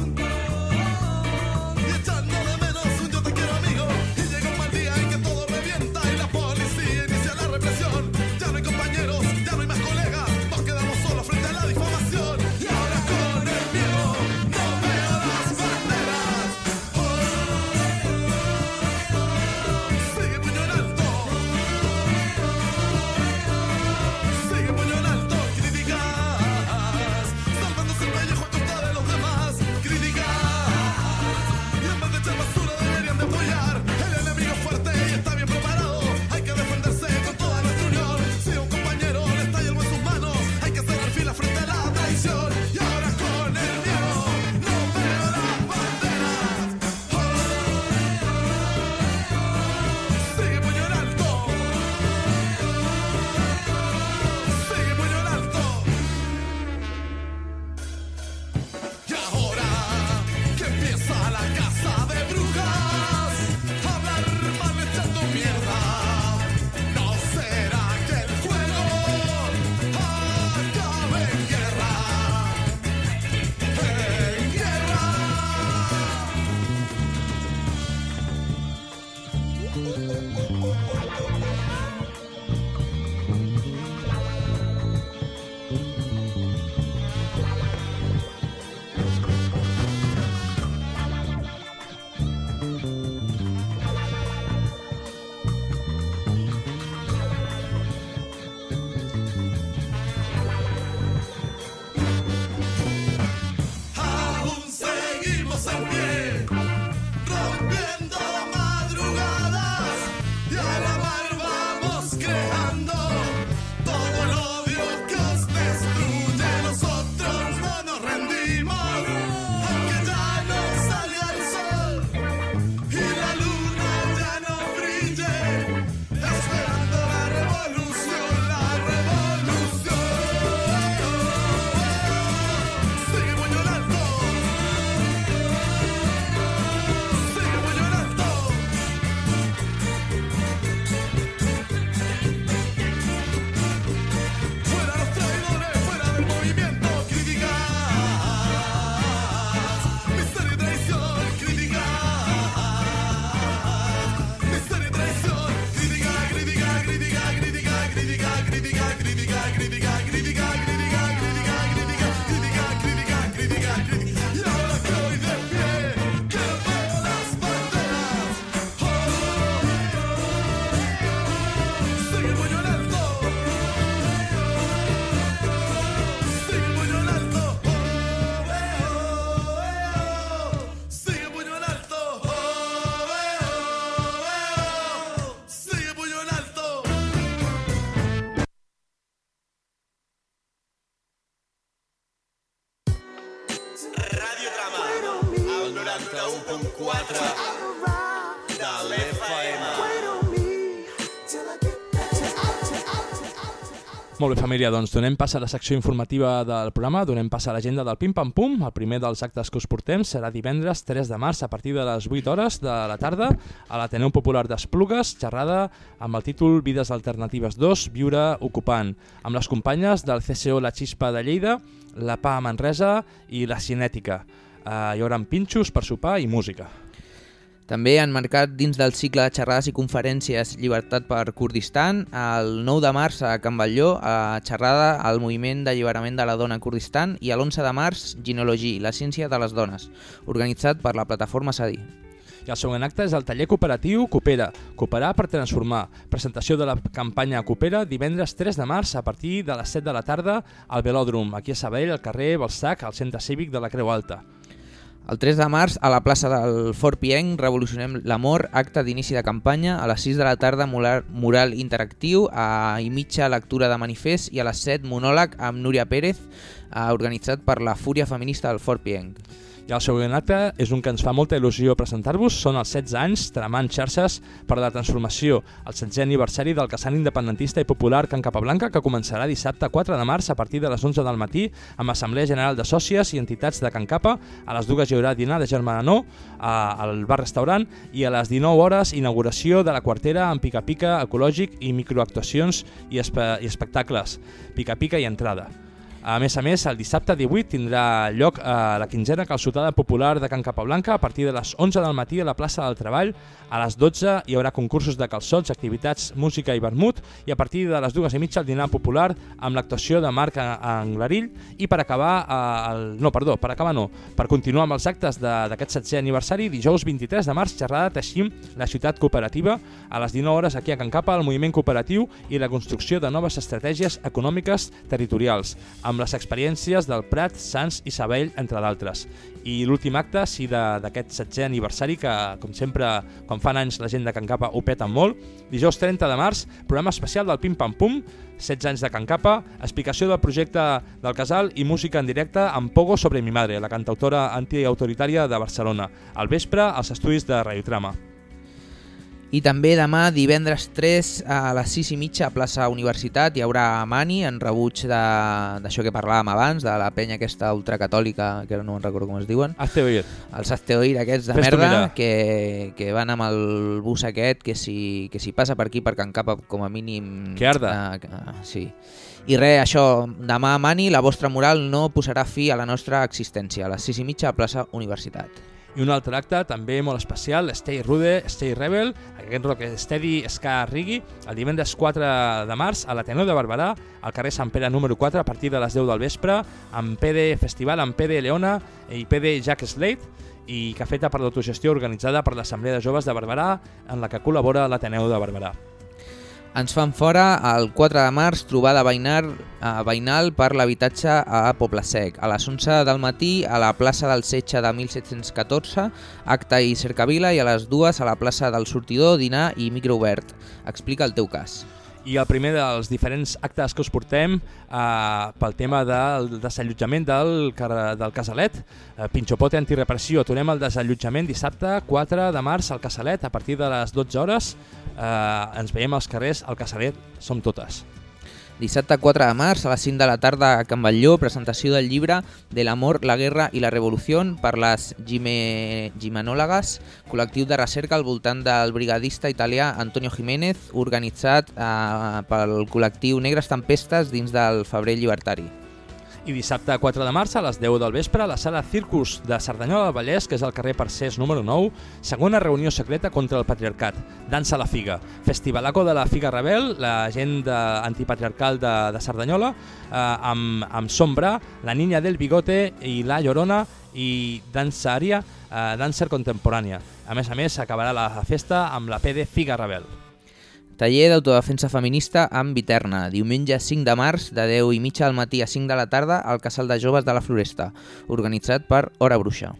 Molt bé, família, doncs donem pas a la secció informativa del programa, donem pas a l'agenda del Pim Pam Pum. El primer dels actes que us portem serà divendres 3 de març a partir de les 8 hores de la tarda a l'Ateneu Popular d'Esplugues, xerrada amb el títol Vides Alternatives 2, Viure Ocupant, amb les companyes del CCO La Xispa de Lleida, la PA Manresa i la Cinètica. Hi haurà pinxos per sopar i música. També han marcat dins del cicle de xerrades i conferències Llibertat per Kurdistan, el 9 de març a Can Batlló, a xerrada al Moviment d'Alliberament de la Dona a Kurdistan, i l'11 de març Gineologia, la ciència de les dones, organitzat per la plataforma Sadí. I el següent acte és el taller cooperatiu Coopera, Cooperar per Transformar. Presentació de la campanya Coopera divendres 3 de març a partir de les 7 de la tarda al Velòdrom, aquí a Sabadell, al carrer Balzac, al centre cívic de la Creu Alta. El 3 de març, a la plaça del Fort Pienc, Revolucionem l'Amor, acte d'inici de campanya, a les 6 de la tarda mural interactiu, a i mitja lectura de manifest i a les 7 monòleg amb Núria Pérez, organitzat per la Fúria Feminista del Fort Pienc. I el següent acte és un que ens fa molta il·lusió presentar-vos, són els 16 anys tramant xarxes per la transformació, el 16è aniversari del casal independentista i popular Can Capablanca, que començarà dissabte 4 de març a partir de les 11 del matí amb Assemblea General de Sòcies i Entitats de Can Capa. A les 2 hi haurà dinar de germanor al bar-restaurant i a les 19 hores inauguració de la quartera amb pica-pica ecològic i microactuacions i espectacles, pica-pica i entrada. A més, el dissabte 18 tindrà lloc la 15a calçotada popular de Can Capablanca a partir de les 11 del matí a la plaça del Treball. A les 12 hi haurà concursos de calçots, activitats, música i vermut, i a partir de les 2:30 el dinar popular amb l'actuació de Marc Anglarill. I per continuar amb els actes d'aquest 16è aniversari, dijous 23 de març, xerrada Teixim la ciutat cooperativa, a les 19 hores aquí a Can Capa, el moviment cooperatiu i la construcció de noves estratègies econòmiques territorials, amb les experiències del Prat, Sants i Sabadell, entre d'altres. I l'últim acte, sí, d'aquest 16è aniversari, que com sempre, quan fan anys la gent de Can Capa ho peten molt, dijous 30 de març, programa especial del Pim Pam Pum, 16 anys de Can Capa, explicació del projecte del casal i música en directe amb Pogo sobre mi madre, la cantautora antiautoritària de Barcelona. Al vespre, als estudis de Radiotrama. I també demà, divendres 3, a les 6:30 a plaça Universitat, hi haurà Mani en rebuig d'això que parlàvem abans, de la penya aquesta ultracatòlica, que no me'n recordo com es diuen. Hazte oír. Els Hazte oír aquests de merda, que van amb el bus aquest, que si passa per aquí, per Can Capa, com a mínim... Que arda. Sí. I res, això, demà Mani, la vostra moral no posarà fi a la nostra existència, a les 6:30 a plaça Universitat. I un altre acte també molt especial, Stay Rude, Stay Rebel, aquest rock steady ska reggae, el divendres 4 de març a l'Ateneu de Barberà, al carrer Sant Pere número 4 a partir de les 10 del vespre, amb PD Festival, amb PD Leona i PD Jack Slate, i cafeta per l'autogestió organitzada per l'Assemblea de Joves de Barberà, en la que col·labora l'Ateneu de Barberà. Ens fan fora el 4 de març trobada veïnal per l'habitatge a Poble Sec. A les 11 del matí a la plaça del Setge de 1714, acte i cercavila, i a les 2 a la plaça del Sortidor, dinar i microobert. Explica el teu cas. I el primer dels diferents actes que us portem pel tema del desallotjament del Casalet, Pinchopote Antirepressió. Tornem al desallotjament dissabte 4 de març al Casalet a partir de les 12 hores. Ens veiem als carrers, al Casalet som totes. Dissabte 4 de març a les 5 de la tarda a Can Batlló, presentació del llibre De l'amor, la guerra i la revolució per les gimenòlogues, col·lectiu de recerca al voltant del brigadista italià Antonio Jiménez, organitzat pel col·lectiu Negres Tempestes dins del Febrer Llibertari. I dissabte 4 de març a les 10 del vespre a la sala Circus de Cerdanyola del Vallès, que és al carrer Parcés número 9, segona reunió secreta contra el patriarcat, Dansa la Figa, festivalaco de la Figa Rebel, la gent antipatriarcal de Cerdanyola, amb Sombra, La Niña del Bigote i La Llorona i Dansa Ària, dansa contemporània. A més, acabarà la festa amb la PD Figa Rebel. Taller d'autodefensa feminista amb Viterna, diumenge 5 de març, de 10:30 al matí a 5 de la tarda, al Casal de Joves de la Floresta, organitzat per Hora Bruixa.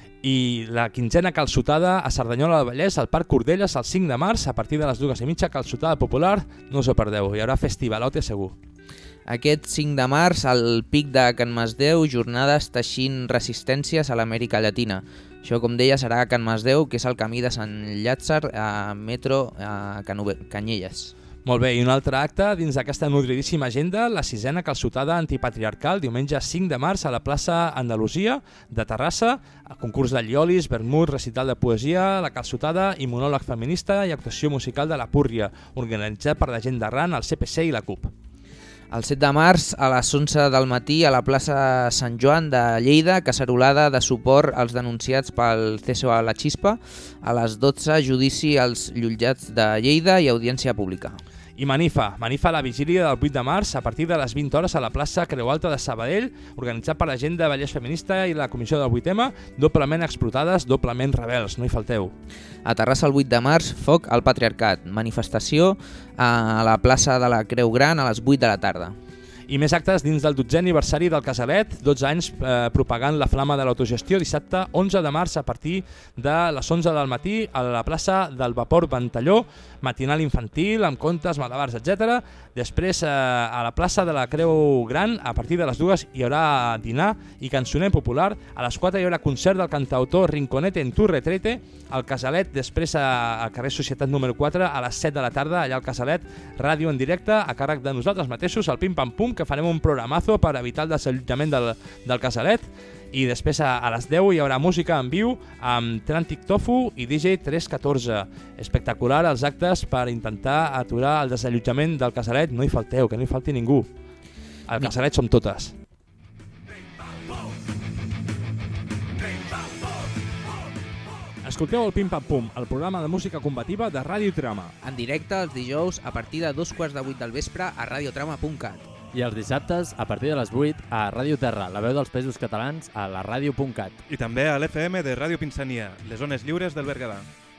I la 15a calçotada a Cerdanyola del Vallès, al Parc Cordelles, el 5 de març, a partir de les 2:30, calçotada popular, no us ho perdeu, hi haurà festivalote segur. Aquest 5 de març, al Pic de Can Masdeu, jornades teixint resistències a l'Amèrica Llatina. Això, com deia, serà a Can Masdeu, que és el camí de Sant Llàtzer a metro a Canyelles. Molt bé, i un altre acte dins d'aquesta nodridíssima agenda, la 6a calçotada antipatriarcal, diumenge 5 de març a la plaça Andalusia de Terrassa, concurs de lliolis, vermut, recital de poesia, la calçotada i monòleg feminista i actuació musical de la Púrria, organitzat per la gent d'Arran, el CPC i la CUP. El 7 de març a les 11 del matí a la plaça Sant Joan de Lleida, cacerolada de suport als denunciats pel CSO a la Xispa. A les 12, judici als jutjats de Lleida i audiència pública. I Manifa a la vigília del 8 de març a partir de les 20 hores a la plaça Creu Alta de Sabadell, organitzat per la gent de Vallès Feminista i la Comissió del 8M, doblement explotades, doblement rebels, no hi falteu. A Terrassa el 8 de març, foc al Patriarcat, manifestació a la plaça de la Creu Gran a les 8 de la tarda. I més actes dins del 12è aniversari del Casalet, 12 anys propagant la flama de l'autogestió, dissabte 11 de març a partir de les 11 del matí a la plaça del Vapor Ventalló, matinal infantil amb contes, malabars, etc. Després a la plaça de la Creu Gran, a partir de les 2 hi haurà dinar i cançoner popular, a les 4 hi haurà concert del cantautor Rinconete en tu retrete, al Casalet, després al carrer Societat número 4 a les 7 de la tarda, allà al Casalet, ràdio en directe a càrrec de nosaltres mateixos, al Pim Pam Pum, que farem un programazo per evitar el desallotjament del Casalet. I després a les 10 hi haurà música en viu amb Trantic Tofu i DJ 314. Espectacular els actes per intentar aturar el desallotjament del Casalet. No hi falteu, que no hi falti ningú. Al Casalet som totes. Escolteu el Pim Pam Pum, el programa de música combativa de Ràdio Trama. En directe els dijous a partir de 2:15 del vespre a radiotrama.cat. I els dissabtes, a partir de les 8, a Ràdio Terra, la veu dels Països Catalans, a la ràdio.cat. I també a l'FM de Ràdio Pinsania, les zones lliures del Berguedà.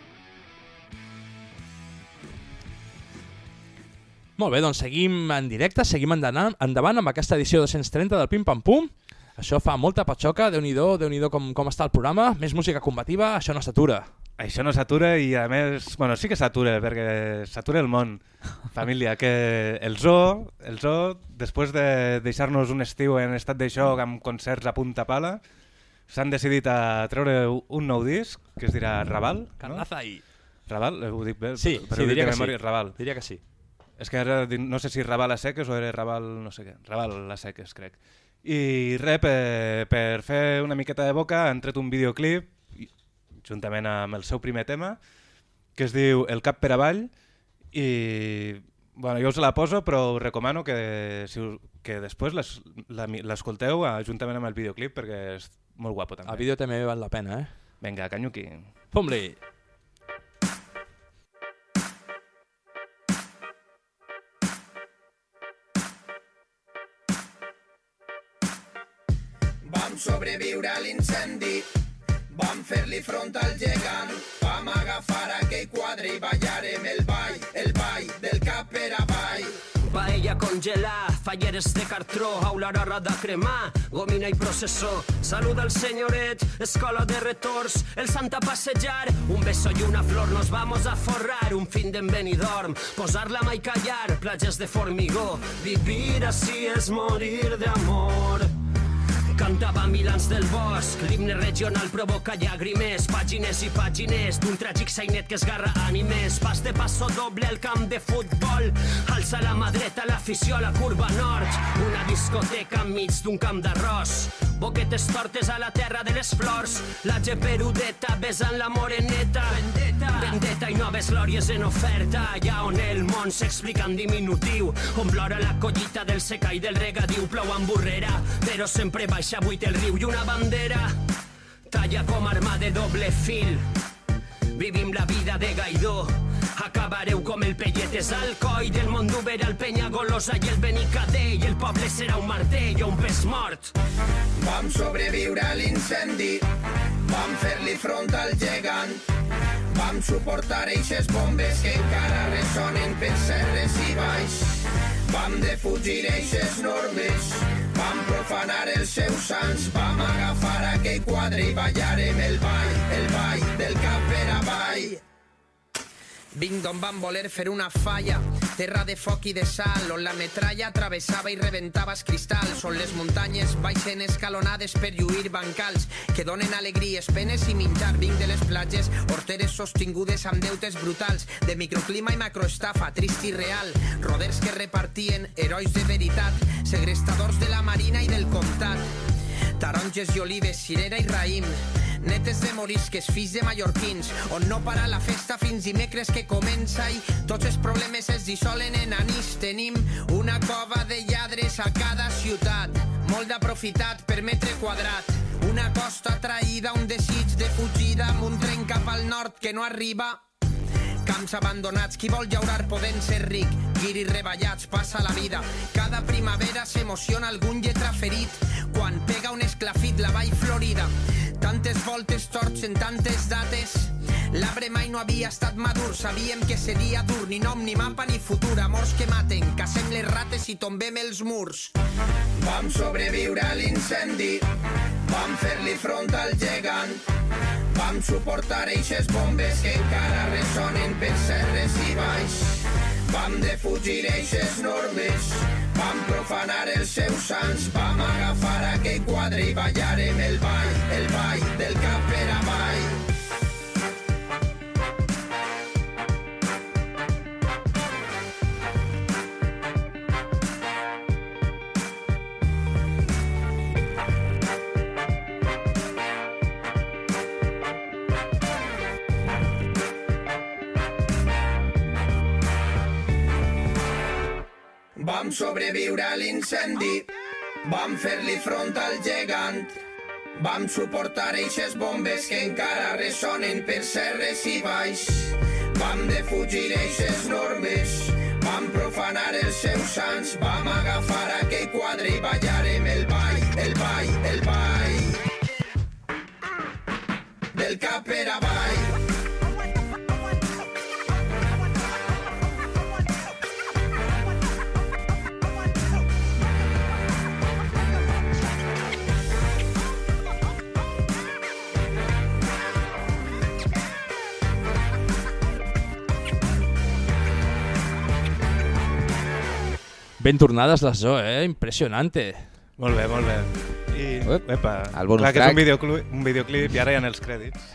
Molt bé, doncs seguim en directe, seguim endavant amb aquesta edició 230 del Pim Pam Pum. Això fa molta patxoca, Déu-n'hi-do com està el programa. Més música combativa, això no s'atura. Això no s'atura i a més, bueno, sí que s'atura, perquè s'atura el món. Família, que el Zoo, després de deixar-nos un estiu en estat de xoc amb concerts a punta pala, s'han decidit a treure un nou disc, que es dirà Raval. Carnaza i... Raval? Ho dic bé? Sí, diria que sí. Raval. Diria que sí. És que ara no sé si Raval a seques o era Raval no sé què. Raval a seques, crec. I res, per fer una miqueta de boca han tret un videoclip juntament amb el seu primer tema que es diu El cap per avall i bueno, jo us la poso però us recomano que després l'escolteu juntament amb el videoclip perquè és molt guapo també. El vídeo també val la pena, eh? Vinga, canyuqui. Fum-li! Vam sobreviure a l'incendi, vam fer-li front al gegant, vam agafar aquell quadre i ballarem el ball del cap per avall. Paella congelar, falleres de cartró, aulararra de cremar, gomina i processó. Saluda al senyoret, escola de retorns, el sant a passejar, un beso i una flor, nos vamos a forrar, un fin d'en Benidorm, posar la mà i callar, platges de formigó, vivir així és morir d'amor. Cantava Milans del Bosc, l'himne regional provoca llàgrimes, pàgines i pàgines d'un tràgic sainet que esgarra ànimes, pas de passo doble al camp de futbol, alça la mà dreta l'afició a la curva nord, una discoteca enmig d'un camp d'arròs, boquetes tortes a la terra de les flors, la geperudeta besant la moreneta, vendetta i noves glòries en oferta, allà on el món s'explica en diminutiu, on plora la collita del secà i del regadiu, plou amb burrera, però sempre baix buit el riu i una bandera talla com arma de doble fil. Vivim la vida de Gaidó, acabareu com el Pelletes al coll del món d'Uber al Penyagolosa i el Benicadell, el poble serà un martell o un pes mort. Vam sobreviure a l'incendi, vam fer-li front al gegant, vam suportar eixes bombes que encara ressonen per serres i baix, vam defugir eixes normes, vam profanar els seus sants, vam agafar aquell quadre i ballarem el ball del cap per avall. Vinc d'on van voler fer una falla, terra de foc i de sal, on la metralla travessava i reventava els cristalls, on les muntanyes baixen escalonades per lluir bancals, que donen alegries, penes i menjar. Vinc de les platges, horteres sostingudes amb deutes brutals, de microclima i macroestafa, trist i real, roders que repartien herois de veritat, segrestadors de la marina i del comtat, taronges i olives, cirera i raïm, netes de morisques, fills de mallorquins, on no para la festa fins dimecres que comença i tots els problemes es dissolen en anís. Tenim una cova de lladres a cada ciutat, molt d'aprofitat per metre quadrat, una costa traïda, un desig de fugida amb un tren cap al nord que no arriba. Camps abandonats, qui vol llaurar podent ser ric, guiris reballats, passa la vida. Cada primavera s'emociona algun lletra ferit quan pega un esclafit la vall florida. Tantes voltes torxen tantes dates, l'arbre mai no havia estat madur, sabíem que seria dur, ni nom, ni mapa, ni futur, amors que maten, cacem les rates i tombem els murs. Vam sobreviure a l'incendi, vam fer-li front al gegant, vam suportar eixes bombes que encara ressonen per serres i baix. Vam defugir eixes normes, vam profanar els seus sants, vam agafar aquell quadre i ballarem el ball del cap per avall. Vam sobreviure a l'incendi, vam fer-li front al gegant, vam suportar eixes bombes que encara ressonen per serres i baix. Vam defugir eixes normes, vam profanar els seus sants, vam agafar aquell quadre i ballarem el ball del cap per avall. Ben tornades les Zoe, Impressionante. Molt bé, molt bé. I, epa, el bonus clar que és track. un videoclip i ara hi ha els crèdits.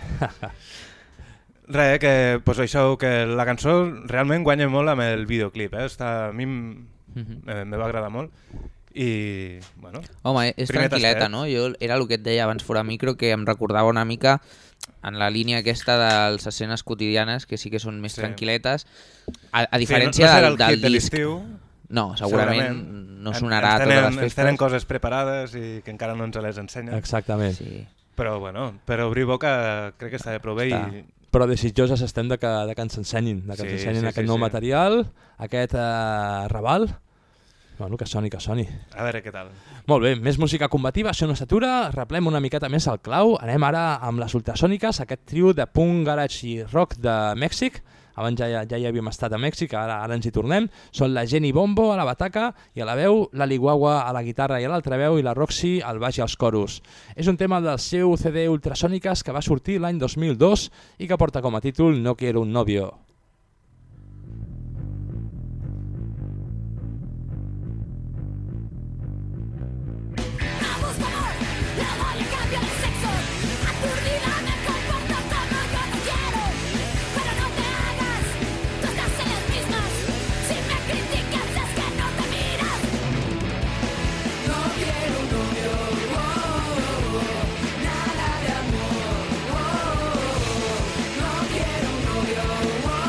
Res, que pues això, que la cançó realment guanya molt amb el videoclip, Està, a mi me va agradar molt. I, bueno... Home, és tranquil·leta, no? Jo era el que et deia abans fora micro, que em recordava una mica en la línia aquesta de les escenes quotidianes, que sí que són més tranquil·letes, a diferència no del de disc. No, segurament no sonarà a totes les festes. Tenen coses preparades i que encara no ens les ensenyen. Exactament. Sí. Però, bueno, per obrir boca crec que està de prou bé. I... Però desitjoses estem de que ens ensenyin, ens ensenyin aquest nou material, aquest Raval. Bueno, que soni, que soni. A veure què tal. Molt bé, més música combativa, això no s'atura, replem una miqueta més al clau, anem ara amb les Ultrasòniques, aquest trio de punk, garage i rock de Mèxic. Abans ja hi havíem estat a Mèxic, ara ens hi tornem. Són la Jenny Bombo a la bataca i a la veu, la Liguagua a la guitarra i a l'altra veu i la Roxy al baix i als coros. És un tema del seu CD Ultrasòniques que va sortir l'any 2002 i que porta com a títol No quiero un novio. No quiero un novio.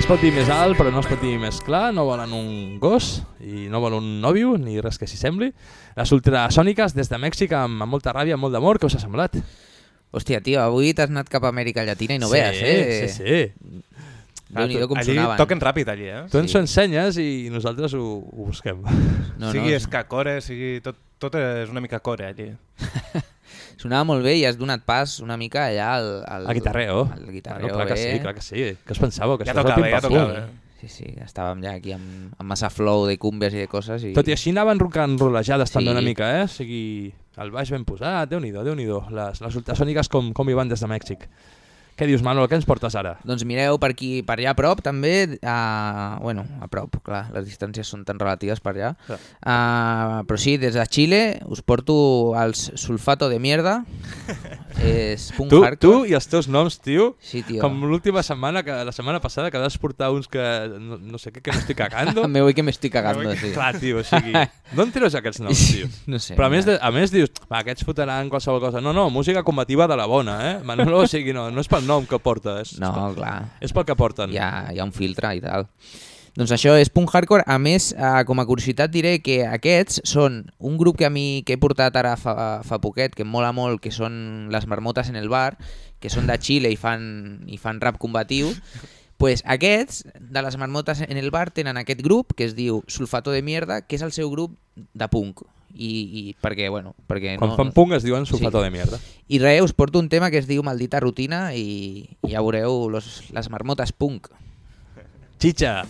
Es pot dir més alt, però no es pot dir més clar. No volen un gos i no volen un nòvio, ni res que s'hi sembli. Les ultrasòniques des de Mèxic amb molta ràbia, amb molt d'amor. Què us ha semblat? Hòstia, tio, avui t'has anat cap a Amèrica Llatina i no veas, eh? Sí. Déu-n'hi-do com allí sonaven. toquen ràpid, allí, eh? Tu ens ho ensenyes i nosaltres ho busquem. Sigui ska-core, sigui... Tot és una mica core, allí. Sonava molt bé i has donat pas una mica allà al guitarreo. Al guitarreo, clar que sí, clar que sí. Què us pensàveu? Que ja tocava. Sí, estàvem ja aquí amb massa flow de cumbies i de coses. Tot i així anaven rollejades també una mica, eh? O sigui, el baix ben posat, Déu-n'hi-do, Déu-n'hi-do. Les ultrasòniques com hi van des de Mèxic. Què dius, Manol? Què ens portes ara? Doncs mireu per aquí, per allà a prop també, bueno, a prop, clar, les distàncies són tan relatives per allà, però sí, des de Xile us porto els Sulfato de Mierda, és punk hardcore. Tu i els teus noms, tio, sí, tio. Com l'última setmana, la setmana passada, que vas portar uns que no sé què, que m'estic cagando. Me voy que me estoy cagando, sí. Clar, tio, o sigui, d'on treus aquests noms, tio? No sé. Però a més dius, aquests fotran qualsevol cosa. No, música combativa de la bona, eh? Manolo, o sigui, no és pel nom que porta, clar. És pel que porten. Hi ha un filtre i tal. Doncs això és punk hardcore. A més, com a curiositat diré que aquests són un grup que a mi que he portat ara fa poquet, que em mola molt, que són les Marmotas en el Bar, que són de Xile i fan rap combatiu. Pues aquests, de les Marmotas en el Bar, tenen aquest grup que es diu Sulfato de Mierda, que és el seu grup de punk. I perquè, bueno... Quan fan punk es diuen Sulfato de Mierda. I res, us porto un tema que es diu Maldita Rutina i ja veureu les Marmotas punk. Chicha!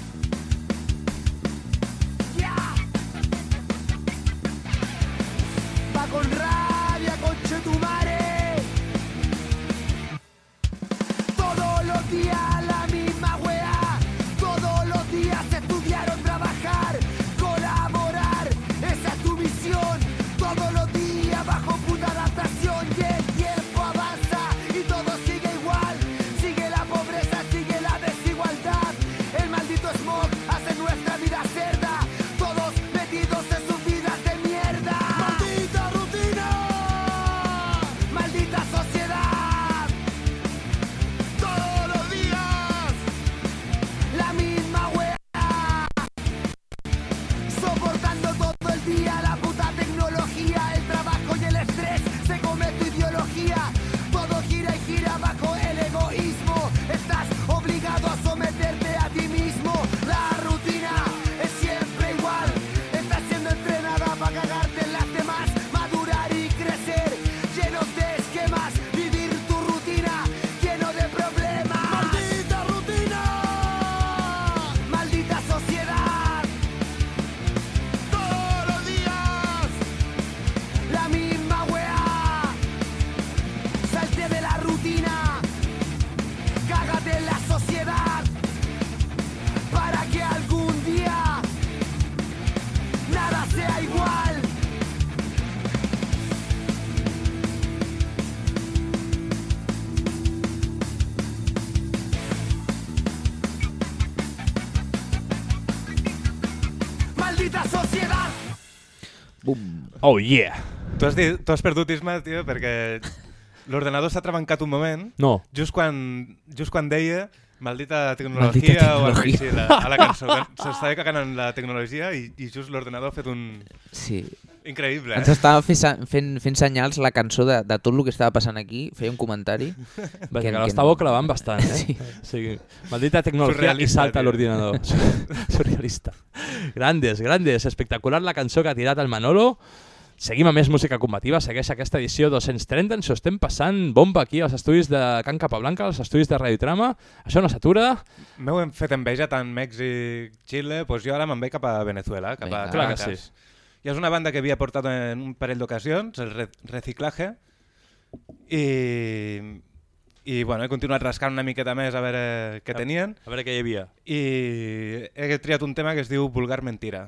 Va con rabia, conchetumare. Todos los días la misma wea. Todos los días estudiar o trabajar. Colaborar, esa es tu misión. Todos los días bajo puta adaptación. Y el tiempo avanza y todo sigue igual. Sigue la pobreza, sigue la desigualdad. El maldito smog hace nuestra vida cerda. Todos metidos en sus vidas de mierda. Maldita rutina, maldita sociedad. Todos los días la misma wea. Soportando todo el día la puta tecnología, el trabajo y el estrés. Se come tu ideología. Todo gira y gira bajo el egoísmo. Estás obligado a someterte a ti mismo. La rutina es siempre igual. Estás siendo entrenada para cagarte en las demás. Madurar y crecer, llenos de esquemas. Vivir tu rutina, lleno de problemas. Maldita rutina, maldita sociedad. Todos los días la misma wea. Salte de la rutina, cágate en la sociedad, para que algún día nada sea igual. Maldita sociedad. Bum. Oh yeah! Tu has perdut, Isma, tio, perquè l'ordenador s'ha trabancat un moment. No. Just quan deia maldita tecnologia o alguna cosa així a la cançó. S'estava cagant en la tecnologia i just l'ordenador ha fet un... Sí. Increïble, Ens estava fent senyals la cançó de tot el que estava passant aquí, feia un comentari. Que l'estàveu clavant bastant, eh? Sí. O sigui, maldita tecnologia i salta l'ordinador. Surrealista. Grandes, espectacular la cançó que ha tirat el Manolo. Seguim amb més música combativa, segueix aquesta edició 230, ens ho estem passant bomba aquí als estudis de Can Capablanca, als estudis de Radiotrama, això no s'atura. M'heu fet enveja tant Mèxic, Xile, doncs jo ara me'n vaig cap a Venezuela, cap a Caracas. Clar que sí. I és una banda que havia portat en un parell d'ocasions, el Reciclaje, i bueno, he continuat rascant una miqueta més a veure què tenien. A veure què hi havia. I he triat un tema que es diu Vulgar Mentira.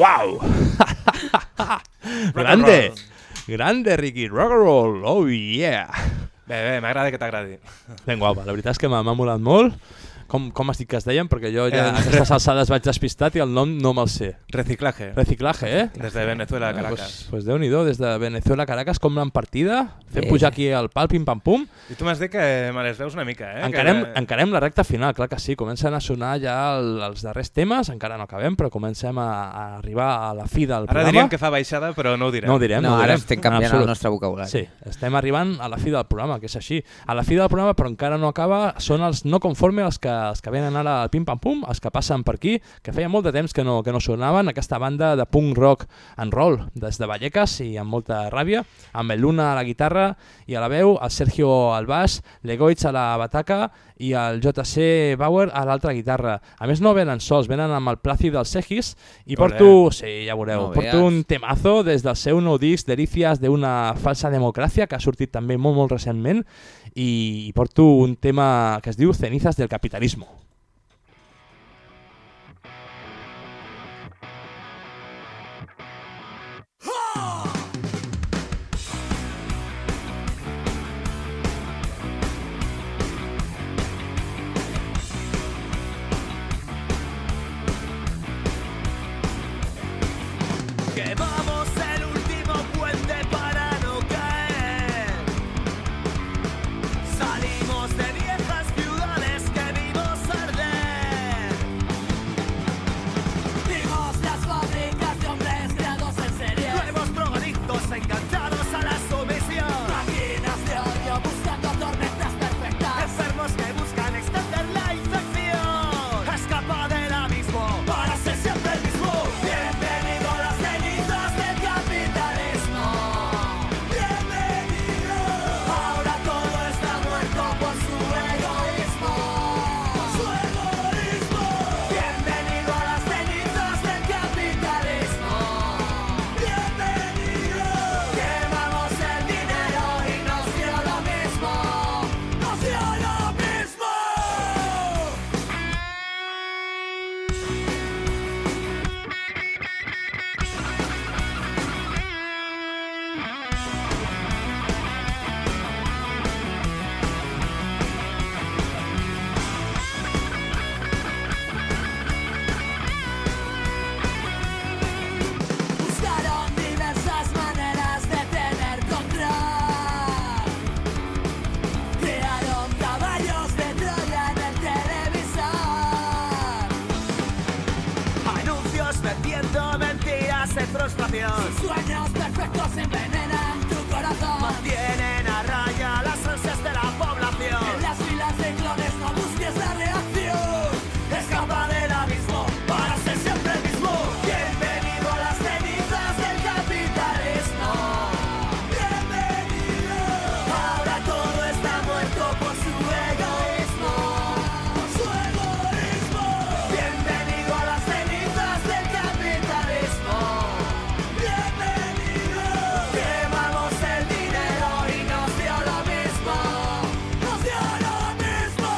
Wow! Grande, Ricky, rock and roll, oh yeah! Bé, m'agrada que t'agradi. Ben guapa, la veritat és que m'ha molat molt. Com has dit que es deien? Perquè jo ja a aquestes alçades vaig despistat i el nom no me'l sé. Reciclaje. Reciclaje, eh? Des de Venezuela a Caracas. Pues Déu-n'hi-do, des de Venezuela a Caracas, com l'han partida, fent pujar aquí al pal, pim-pam-pum. I tu m'has dit que me les veus una mica, eh? Encarem la recta final, clar que sí. Comencen a sonar ja els darrers temes, encara no acabem, però comencem a arribar a la fi del programa. Ara diríem que fa baixada, però no ho direm. No ho direm. No, ara estem canviant el nostre vocabulari. Sí, estem arribant a la fi del programa, que és així. A la fi del programa, però encara no acaba, són els no conforme els que venen ara al pim-pam-pum, els que passen per aquí, que feia molt de temps que no sonaven, aquesta banda de punk rock and roll des de Vallecas i amb molta ràbia, amb el Luna a la guitarra i a la veu, el Sergio al baix, l'Egoitz a la bataca i el JC Bauer a l'altra guitarra. A més no venen sols, venen amb el Plácid del Segis i porto, sí, ja veureu, porto un temazo des del seu nou disc Delicias de una falsa democràcia que ha sortit també molt recentment i porto un tema que es diu Cenizas del capitalismo. Quemamos el último puente para no caer. Salimos de viejas ciudades que vimos arder. Vimos las fábricas de hombres creados en serie. Nuevos drogadictos enganchados a la sumisión. Máquinas de odio buscando tormentas perfectas. Enfermos que buscan extender la infección. Escapa del abismo para ser siempre el mismo. Bienvenido a las cenizas del capitalismo. Bienvenido. Ahora todo está muerto por su egoísmo. Su egoísmo. Bienvenido a las cenizas del capitalismo. Bienvenido. Quemamos el dinero y nos dio lo mismo. Nos dio lo mismo. Buscaron diversas maneras de tener control. Crearon caballos de Troya en el televisor. Anuncios vendiendo mentiras en frustración. Sus sueños perfectos envenenan tu corazón. Mantienen a raya las ansias de la población. En las filas de clones no busques la reacción. Escapa del abismo para ser siempre el mismo. Bienvenido a las cenizas del capitalismo. Bienvenido. Ahora todo está muerto por su egoísmo. Su egoísmo. Bienvenido a las cenizas del capitalismo. Bienvenido. Quemamos el dinero y nos dio lo mismo. Nos dio lo mismo.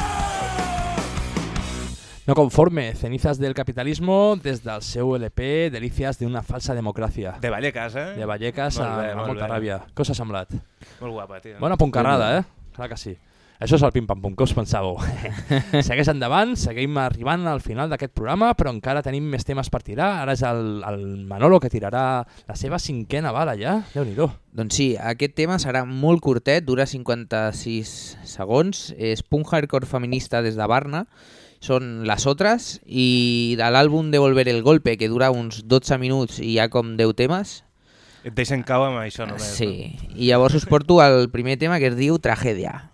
No conforme, Cenizas del capitalismo des del seu LP Delicias de una falsa democràcia. De Vallecas, eh? De Vallecas amb molta ràbia. Què us ha semblat? Molt guapa, tio. Bona puncarrada, Clar que sí. Això és el pim-pam-pum, què us pensàveu? Segueix endavant, seguim arribant al final d'aquest programa, però encara tenim més temes per tirar. Ara és el Manolo que tirarà la seva 5a bala ja. Déu-n'hi-do. Doncs sí, aquest tema serà molt curtet, dura 56 segons, és punk hardcore feminista des de Barna, són Las Otras, i de l'àlbum Devolver el Golpe, que dura uns 12 minuts i hi ha com 10 temes. Et deixen cau amb això només. Sí, i llavors us porto el primer tema que es diu Tragèdia.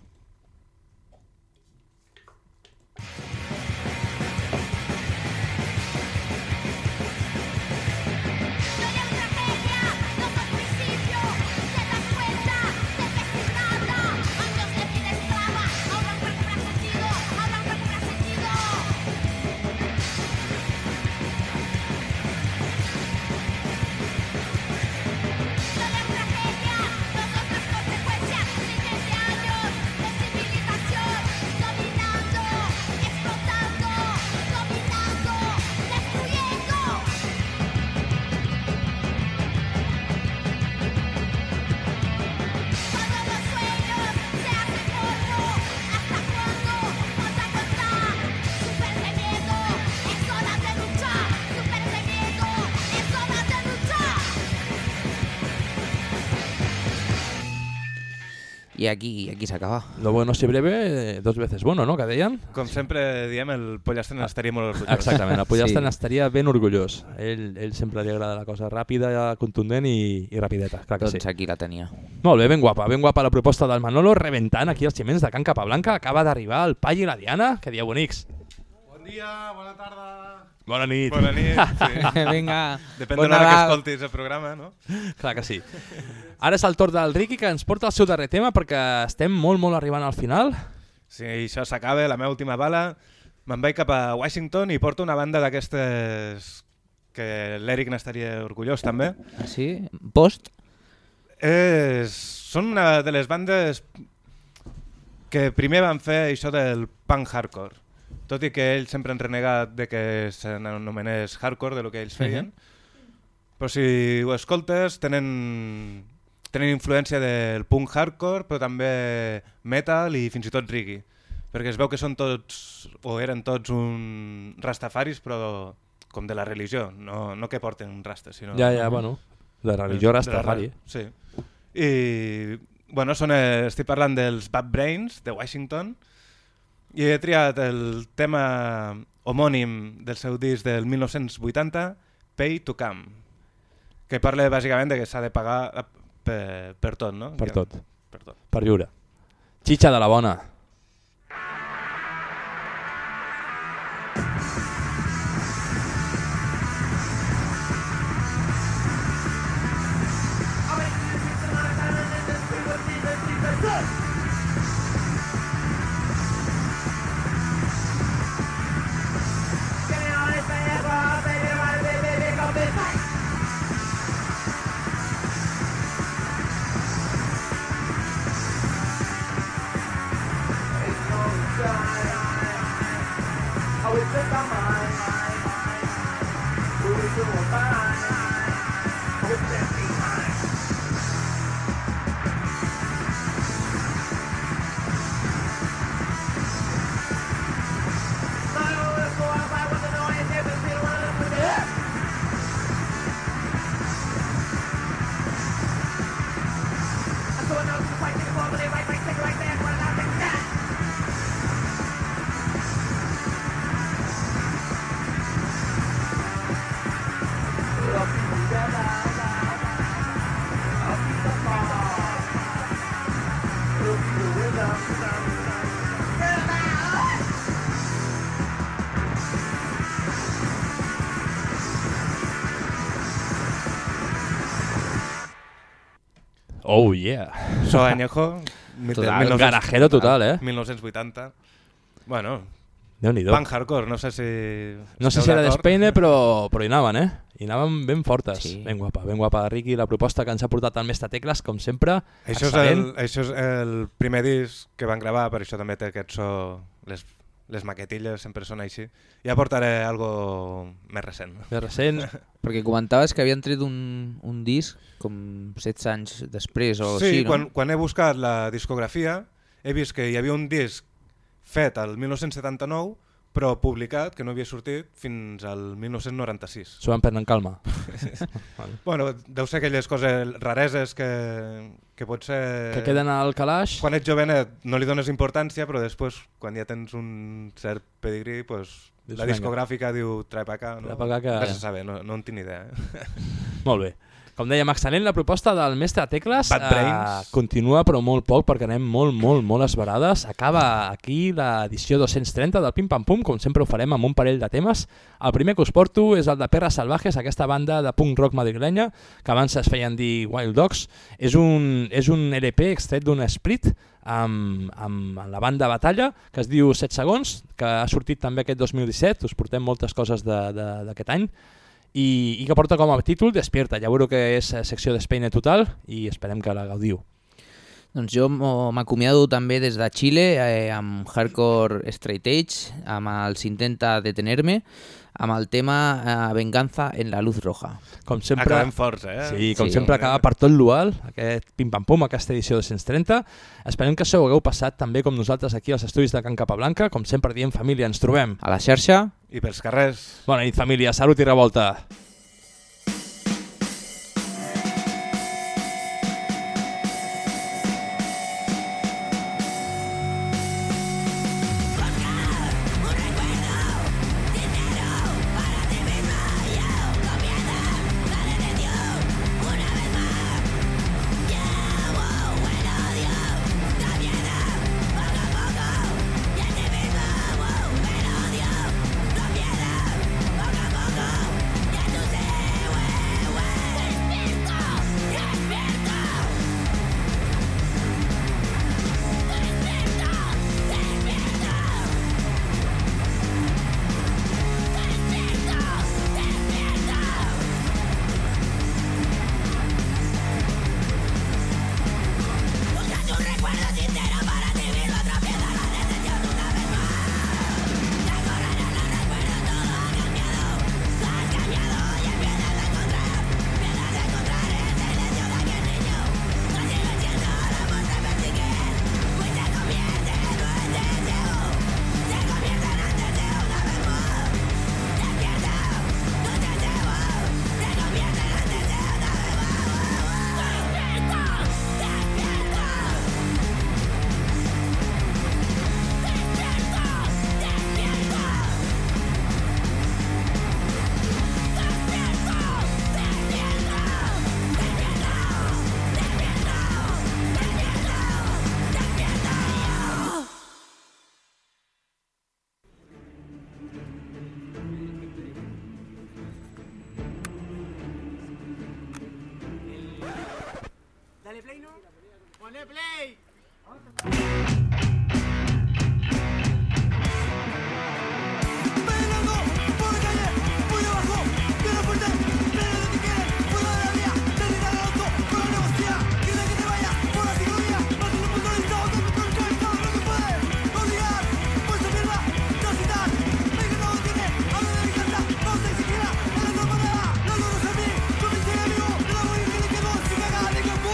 Consecuencias, 15 años. I aquí s'acaba. Lo bueno si breve, 2 veces bueno, no?, que deien. Com sempre diem, el Pollastre estaria molt orgullós. Exactament, el Pollastre estaria ben orgullós. Ell sempre li agrada la cosa ràpida, contundent i rapideta, clar que sí. Doncs aquí la tenia. Molt bé, ben guapa la proposta del Manolo, rebentant aquí els ximents de Can Capablanca. Acaba d'arribar el Pai i la Diana, que dia bonics. Bon dia, bona tarda. Bona nit. Bona nit, sí. Vinga. Depèn de l'hora que escoltis el programa, no? Clar que sí. Ara és el torn del Riqui, que ens porta el seu darrer tema, perquè estem molt arribant al final. Sí, això s'acaba, la meva última bala. Me'n vaig cap a Washington i porto una banda d'aquestes que l'Eric n'estaria orgullós també. Sí? Post? Són una de les bandes que primer van fer això del punk hardcore. Tot i que ells sempre han renegat de que s'anomenés hardcore, de lo que ells feien. Però si ho escoltes, tenen influència del punk hardcore, però també metal i fins i tot reggae. Perquè es veu que són tots, o eren tots un rastafaris, però com de la religió, no que porten rastes, sinó... Bueno, la religió rastafari. Sí. I, bueno, estic parlant dels Bad Brains, de Washington, i he triat el tema homònim del seu disc del 1980, Pay to Come, que parla bàsicament de que s'ha de pagar per tot, no? Per tot. Per viure. Xitxa de la bona. Oh yeah. So añejo. Total, garajero total, 1980. Bueno, Déu-n'hi-do. punk hardcore, no sé si... No sé si era d'Espeine, però hi anaven, Hi anaven ben fortes. Sí. Ben guapa, Riqui, la proposta que ens ha portat el mestre Tecles, com sempre, excel·lent. Això és el primer disc que van gravar, per això també té aquest so... Les maquetilles sempre són així. Ja portaré algo més recent. Més recent. Perquè comentaves que havien tret un disc com 16 anys després o sí, així, no? Quan he buscat la discografia he vist que hi havia un disc fet al 1979 però publicat, que no havia sortit fins al 1996. S'ho van prendre en calma. Bueno, deu ser aquelles coses rareses que potser... Que queden al calaix. Quan ets jovenet no li dones importància, però després, quan ja tens un cert pedigrí, pues, la discogràfica diu trae pa acá, no? Que... Res a saber, no en tinc idea. Molt bé. Com dèiem, excel·lent la proposta del mestre Tecles. Bad Brains. Continua, però molt poc, perquè anem molt esverades. Acaba aquí l'edició 230 del Pim Pam Pum, com sempre ho farem amb un parell de temes. El primer que us porto és el de Perras Salvajes, aquesta banda de punk rock madrilenya, que abans es feien dir Wild Dogs. És un LP extret d'un split amb la banda Batalla, que es diu 7 segons, que ha sortit també aquest 2017. Us portem moltes coses d'aquest any. I que porta com a títol Despierta. Ja veureu que és secció d'Espeine total i esperem que la gaudiu. Doncs jo m'acomiado també des de Xile amb Hardcore Straight Edge, amb els Intenta Detenerme, amb el tema Venganza en la Luz Roja. Com sempre, acabem forts, Sí, com sempre acaba per tot l'UAL, aquest pim-pam-pum, aquesta edició 230. Esperem que s'ho hagueu passat també com nosaltres aquí als estudis de Can Capablanca. Com sempre diem, família, ens trobem a la xarxa i pels carrers. Bona nit, família, salut i revolta. ¿Pone play, no? ¡Pone play! Bailando por la calle, muy abajo, quiero fuerte, pero lo que quieres, fuera de la vía, terminar el auto, con la negocia, quiere que te vayas por la psicología, más de un punto de vista, otro punto de vista, lo que puedes, odiar, vuestra mierda, transitar, ve que no lo tiene, habla de mi casa, no sé siquiera, no le tomo nada, no lo a mí, con mi ser amigo, el amor que le quedó, si caga de campo.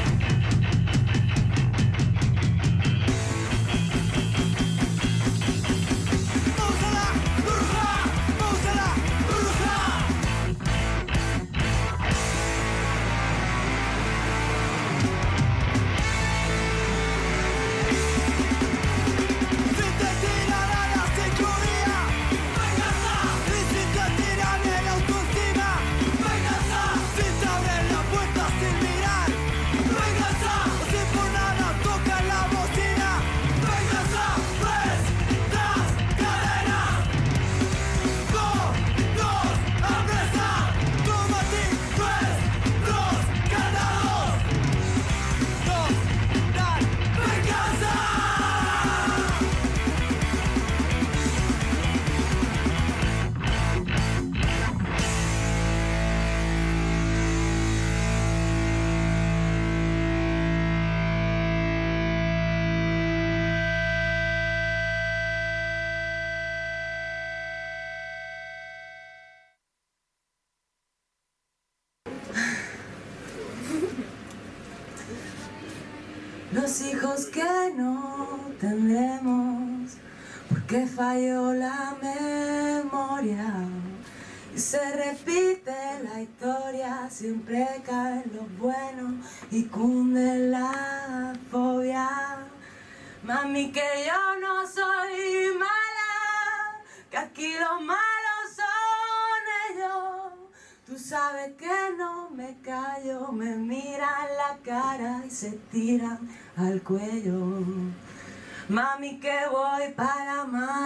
Los hijos que no tendremos, porque falló la memoria y se repite la historia, siempre caen los buenos y cunde la fobia. Mami, que yo no soy mala, que aquí los malos son ellos. Tú sabes que no me callo, me miran la cara y se tiran al cuello. Mami, que voy para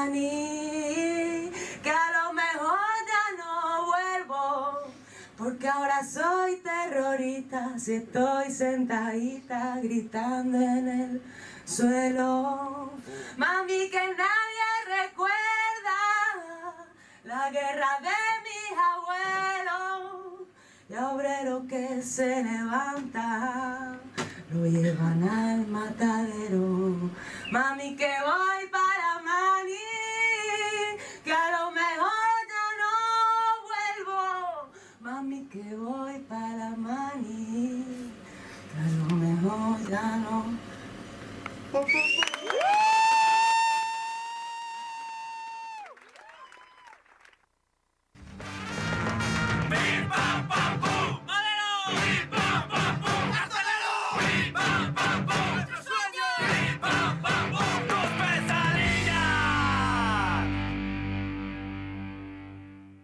Mani, que a lo mejor ya no vuelvo, porque ahora soy terrorista, si estoy sentadita gritando en el suelo. Mami, que nadie recuerda la guerra de mis abuelos, y a obrero que se levanta lo llevan al matadero. Mami, que voy para